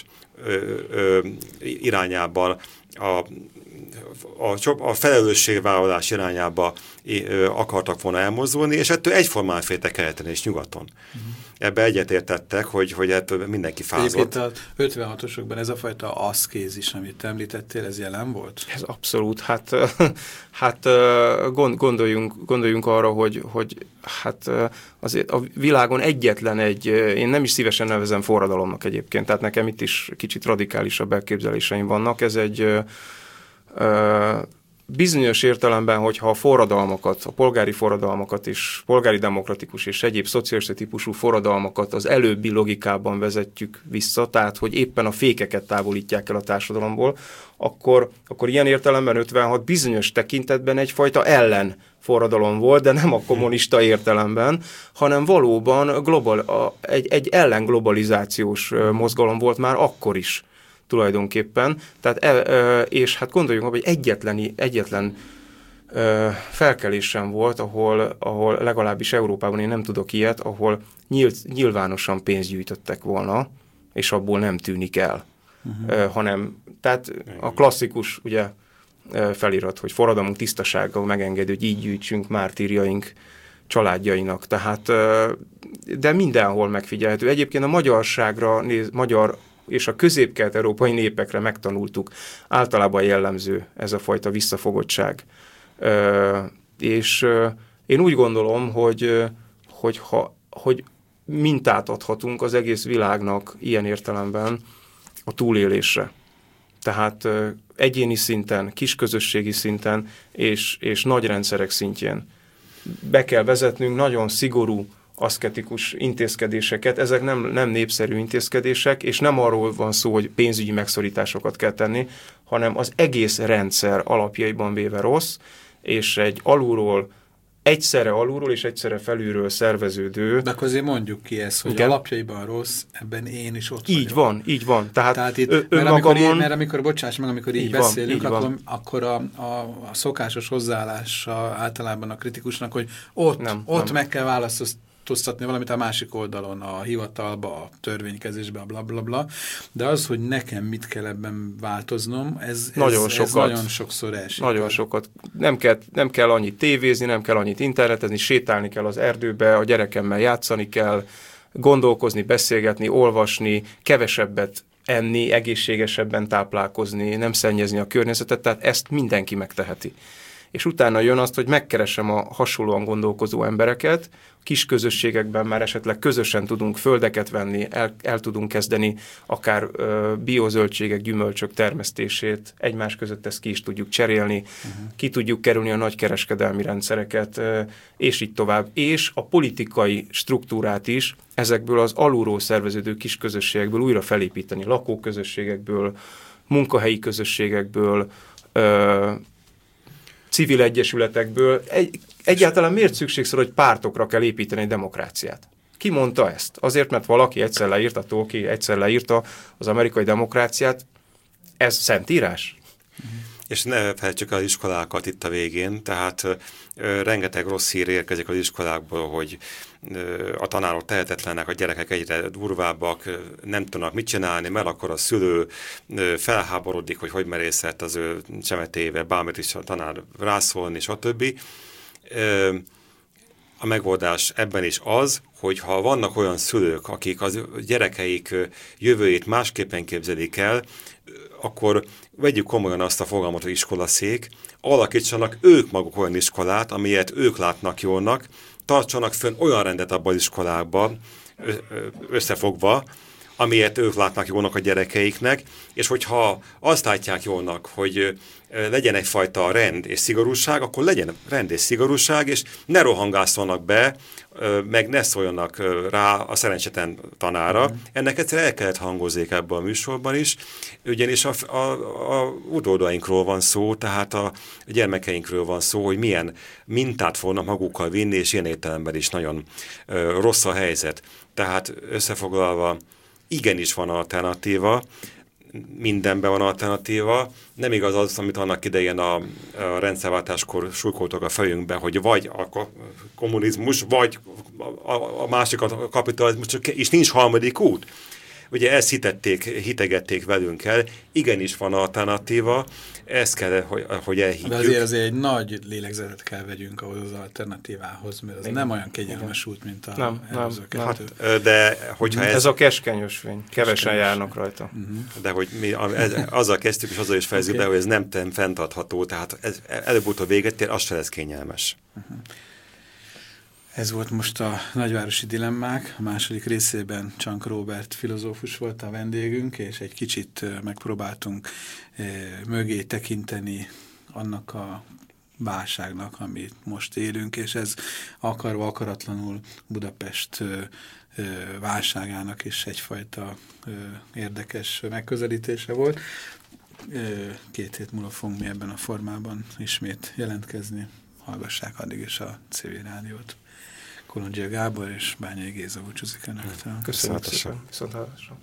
irányában, a felelősségvállalás irányába akartak volna elmozdulni, és ettől egyformán féltek keleten és nyugaton. Ebbe egyetértettek, hogy hát mindenki fázott. Egyébként a 56-osokban ez a fajta aszkézis, amit említettél, ez jelen volt? Ez abszolút. Hát gondoljunk arra, hogy hát azért a világon egyetlen én nem is szívesen nevezem forradalomnak egyébként, tehát nekem itt is kicsit radikálisabb elképzeléseim vannak. Ez egy bizonyos értelemben, hogyha a forradalmakat, a polgári forradalmakat és polgári demokratikus és egyéb szocialista típusú forradalmakat az előbbi logikában vezetjük vissza, tehát hogy éppen a fékeket távolítják el a társadalomból, akkor ilyen értelemben 56 bizonyos tekintetben egyfajta ellenforradalom volt, de nem a kommunista értelemben, hanem valóban egy ellenglobalizációs mozgalom volt már akkor is. Tulajdonképpen. Tehát, és hát gondoljunk, hogy egyetlen felkelés sem volt, ahol legalábbis Európában én nem tudok ilyet, ahol nyilvánosan pénzt gyűjtöttek volna, és abból nem tűnik el. Hanem, tehát a klasszikus ugye, felirat, hogy forradalmunk tisztasággal megengedő, hogy így gyűjtsünk mártírjaink családjainak. Tehát, de mindenhol megfigyelhető. Egyébként a magyarságra magyar és a közép-kelet-európai népekre megtanultuk. Általában jellemző ez a fajta visszafogottság. És én úgy gondolom, hogy mintát adhatunk az egész világnak ilyen értelemben a túlélésre. Tehát egyéni szinten, kisközösségi szinten és nagy rendszerek szintjén. Be kell vezetnünk nagyon szigorú aszketikus intézkedéseket, ezek nem népszerű intézkedések, és nem arról van szó, hogy pénzügyi megszorításokat kell tenni, hanem az egész rendszer alapjaiban véve rossz, és egy egyszerre alulról és egyszerre felülről szerveződő. De akkor azért mondjuk ki ezt, hogy igen? Alapjaiban rossz, ebben én is ott vagyok. Így van. Tehát itt, mert amikor bocsáss meg, amikor így beszélünk, akkor a szokásos hozzáállása általában a kritikusnak, hogy ott meg kell változtatni valamit a másik oldalon, a hivatalba, a törvénykezésbe, a blablabla, de az, hogy nekem mit kell ebben változnom, ez nagyon sokszor esik. Nagyon sokat. Nem kell annyit tévézni, nem kell annyit internetezni, sétálni kell az erdőbe, a gyerekemmel játszani kell, gondolkozni, beszélgetni, olvasni, kevesebbet enni, egészségesebben táplálkozni, nem szennyezni a környezetet, tehát ezt mindenki megteheti. És utána jön azt, hogy megkeresem a hasonlóan gondolkozó embereket, kis közösségekben már esetleg közösen tudunk földeket venni, el tudunk kezdeni akár biozöldségek, gyümölcsök termesztését, egymás között ezt ki is tudjuk cserélni, ki tudjuk kerülni a nagykereskedelmi rendszereket, és így tovább. És a politikai struktúrát is ezekből az alulról szerveződő kis közösségekből újra felépíteni, lakóközösségekből, munkahelyi közösségekből, civil egyesületekből. Egyáltalán miért szükségszerű, hogy pártokra kell építeni egy demokráciát? Ki mondta ezt? Azért, mert valaki egyszer leírta, Tolkien egyszer leírta az amerikai demokráciát. Ez szentírás? És ne felejtsük az iskolákat itt a végén, tehát rengeteg rossz hír érkezik az iskolákból, hogy a tanárok tehetetlenek, a gyerekek egyre durvábbak, nem tudnak mit csinálni, mert akkor a szülő felháborodik, hogy merészett az ő csemetével, bármit is a tanár rászólni, stb. A megoldás ebben is az, hogy ha vannak olyan szülők, akik az gyerekeik jövőjét másképpen képzelik el, akkor vegyük komolyan azt a fogalmat, hogy iskolaszék, alakítsanak ők maguk olyan iskolát, amilyet ők látnak jónak, tartsanak fönn olyan rendet abban az iskolákban, összefogva, amilyet ők látnak jónak a gyerekeiknek, és hogyha azt látják jónak, hogy legyen egyfajta rend és szigorúság, akkor legyen rend és szigorúság, és ne rohangászolnak be, meg ne szóljanak rá a szerencsétlen tanára. Ennek egyszer el kellett hangozzék ebben a műsorban is, ugyanis a utódainkról van szó, tehát a gyermekeinkről van szó, hogy milyen mintát fognak magukkal vinni, és ilyen értelemben is nagyon rossz a helyzet. Tehát összefoglalva, igenis van alternatíva, mindenben van alternatíva. Nem igaz az, amit annak idején a rendszerváltáskor súlykoltak a fejünkbe, hogy vagy a kommunizmus, vagy a másik a kapitalizmus, és nincs harmadik út. Ugye ezt hitegették velünk el, igenis van alternatíva, ezt kell, hogy elhiggyük. De azért egy nagy lélegzetet kell vegyünk ahhoz az alternatívához, mert az nem olyan kegyelmes út, mint a előző kettő. Hát, de hogyha ez a keskeny ösvény, kevesen járnak rajta. De hogy mi azzal kezdtük, és azzal is fejezzük be, hogy ez nem fenntartható, tehát ez előbb-utóbb véget ér, az se lesz kényelmes. Ez volt most a nagyvárosi dilemmák. A második részében Csank Róbert filozófus volt a vendégünk, és egy kicsit megpróbáltunk mögé tekinteni annak a válságnak, amit most élünk, és ez akarva akaratlanul Budapest válságának is egyfajta érdekes megközelítése volt. 2 hét múlva fogunk mi ebben a formában ismét jelentkezni. Hallgassák addig is a Civil Rádiót. Kolondzsia Gábor és Bányai Géza búcsúzik önöktől. Köszönöm szépen. Viszontlátásra.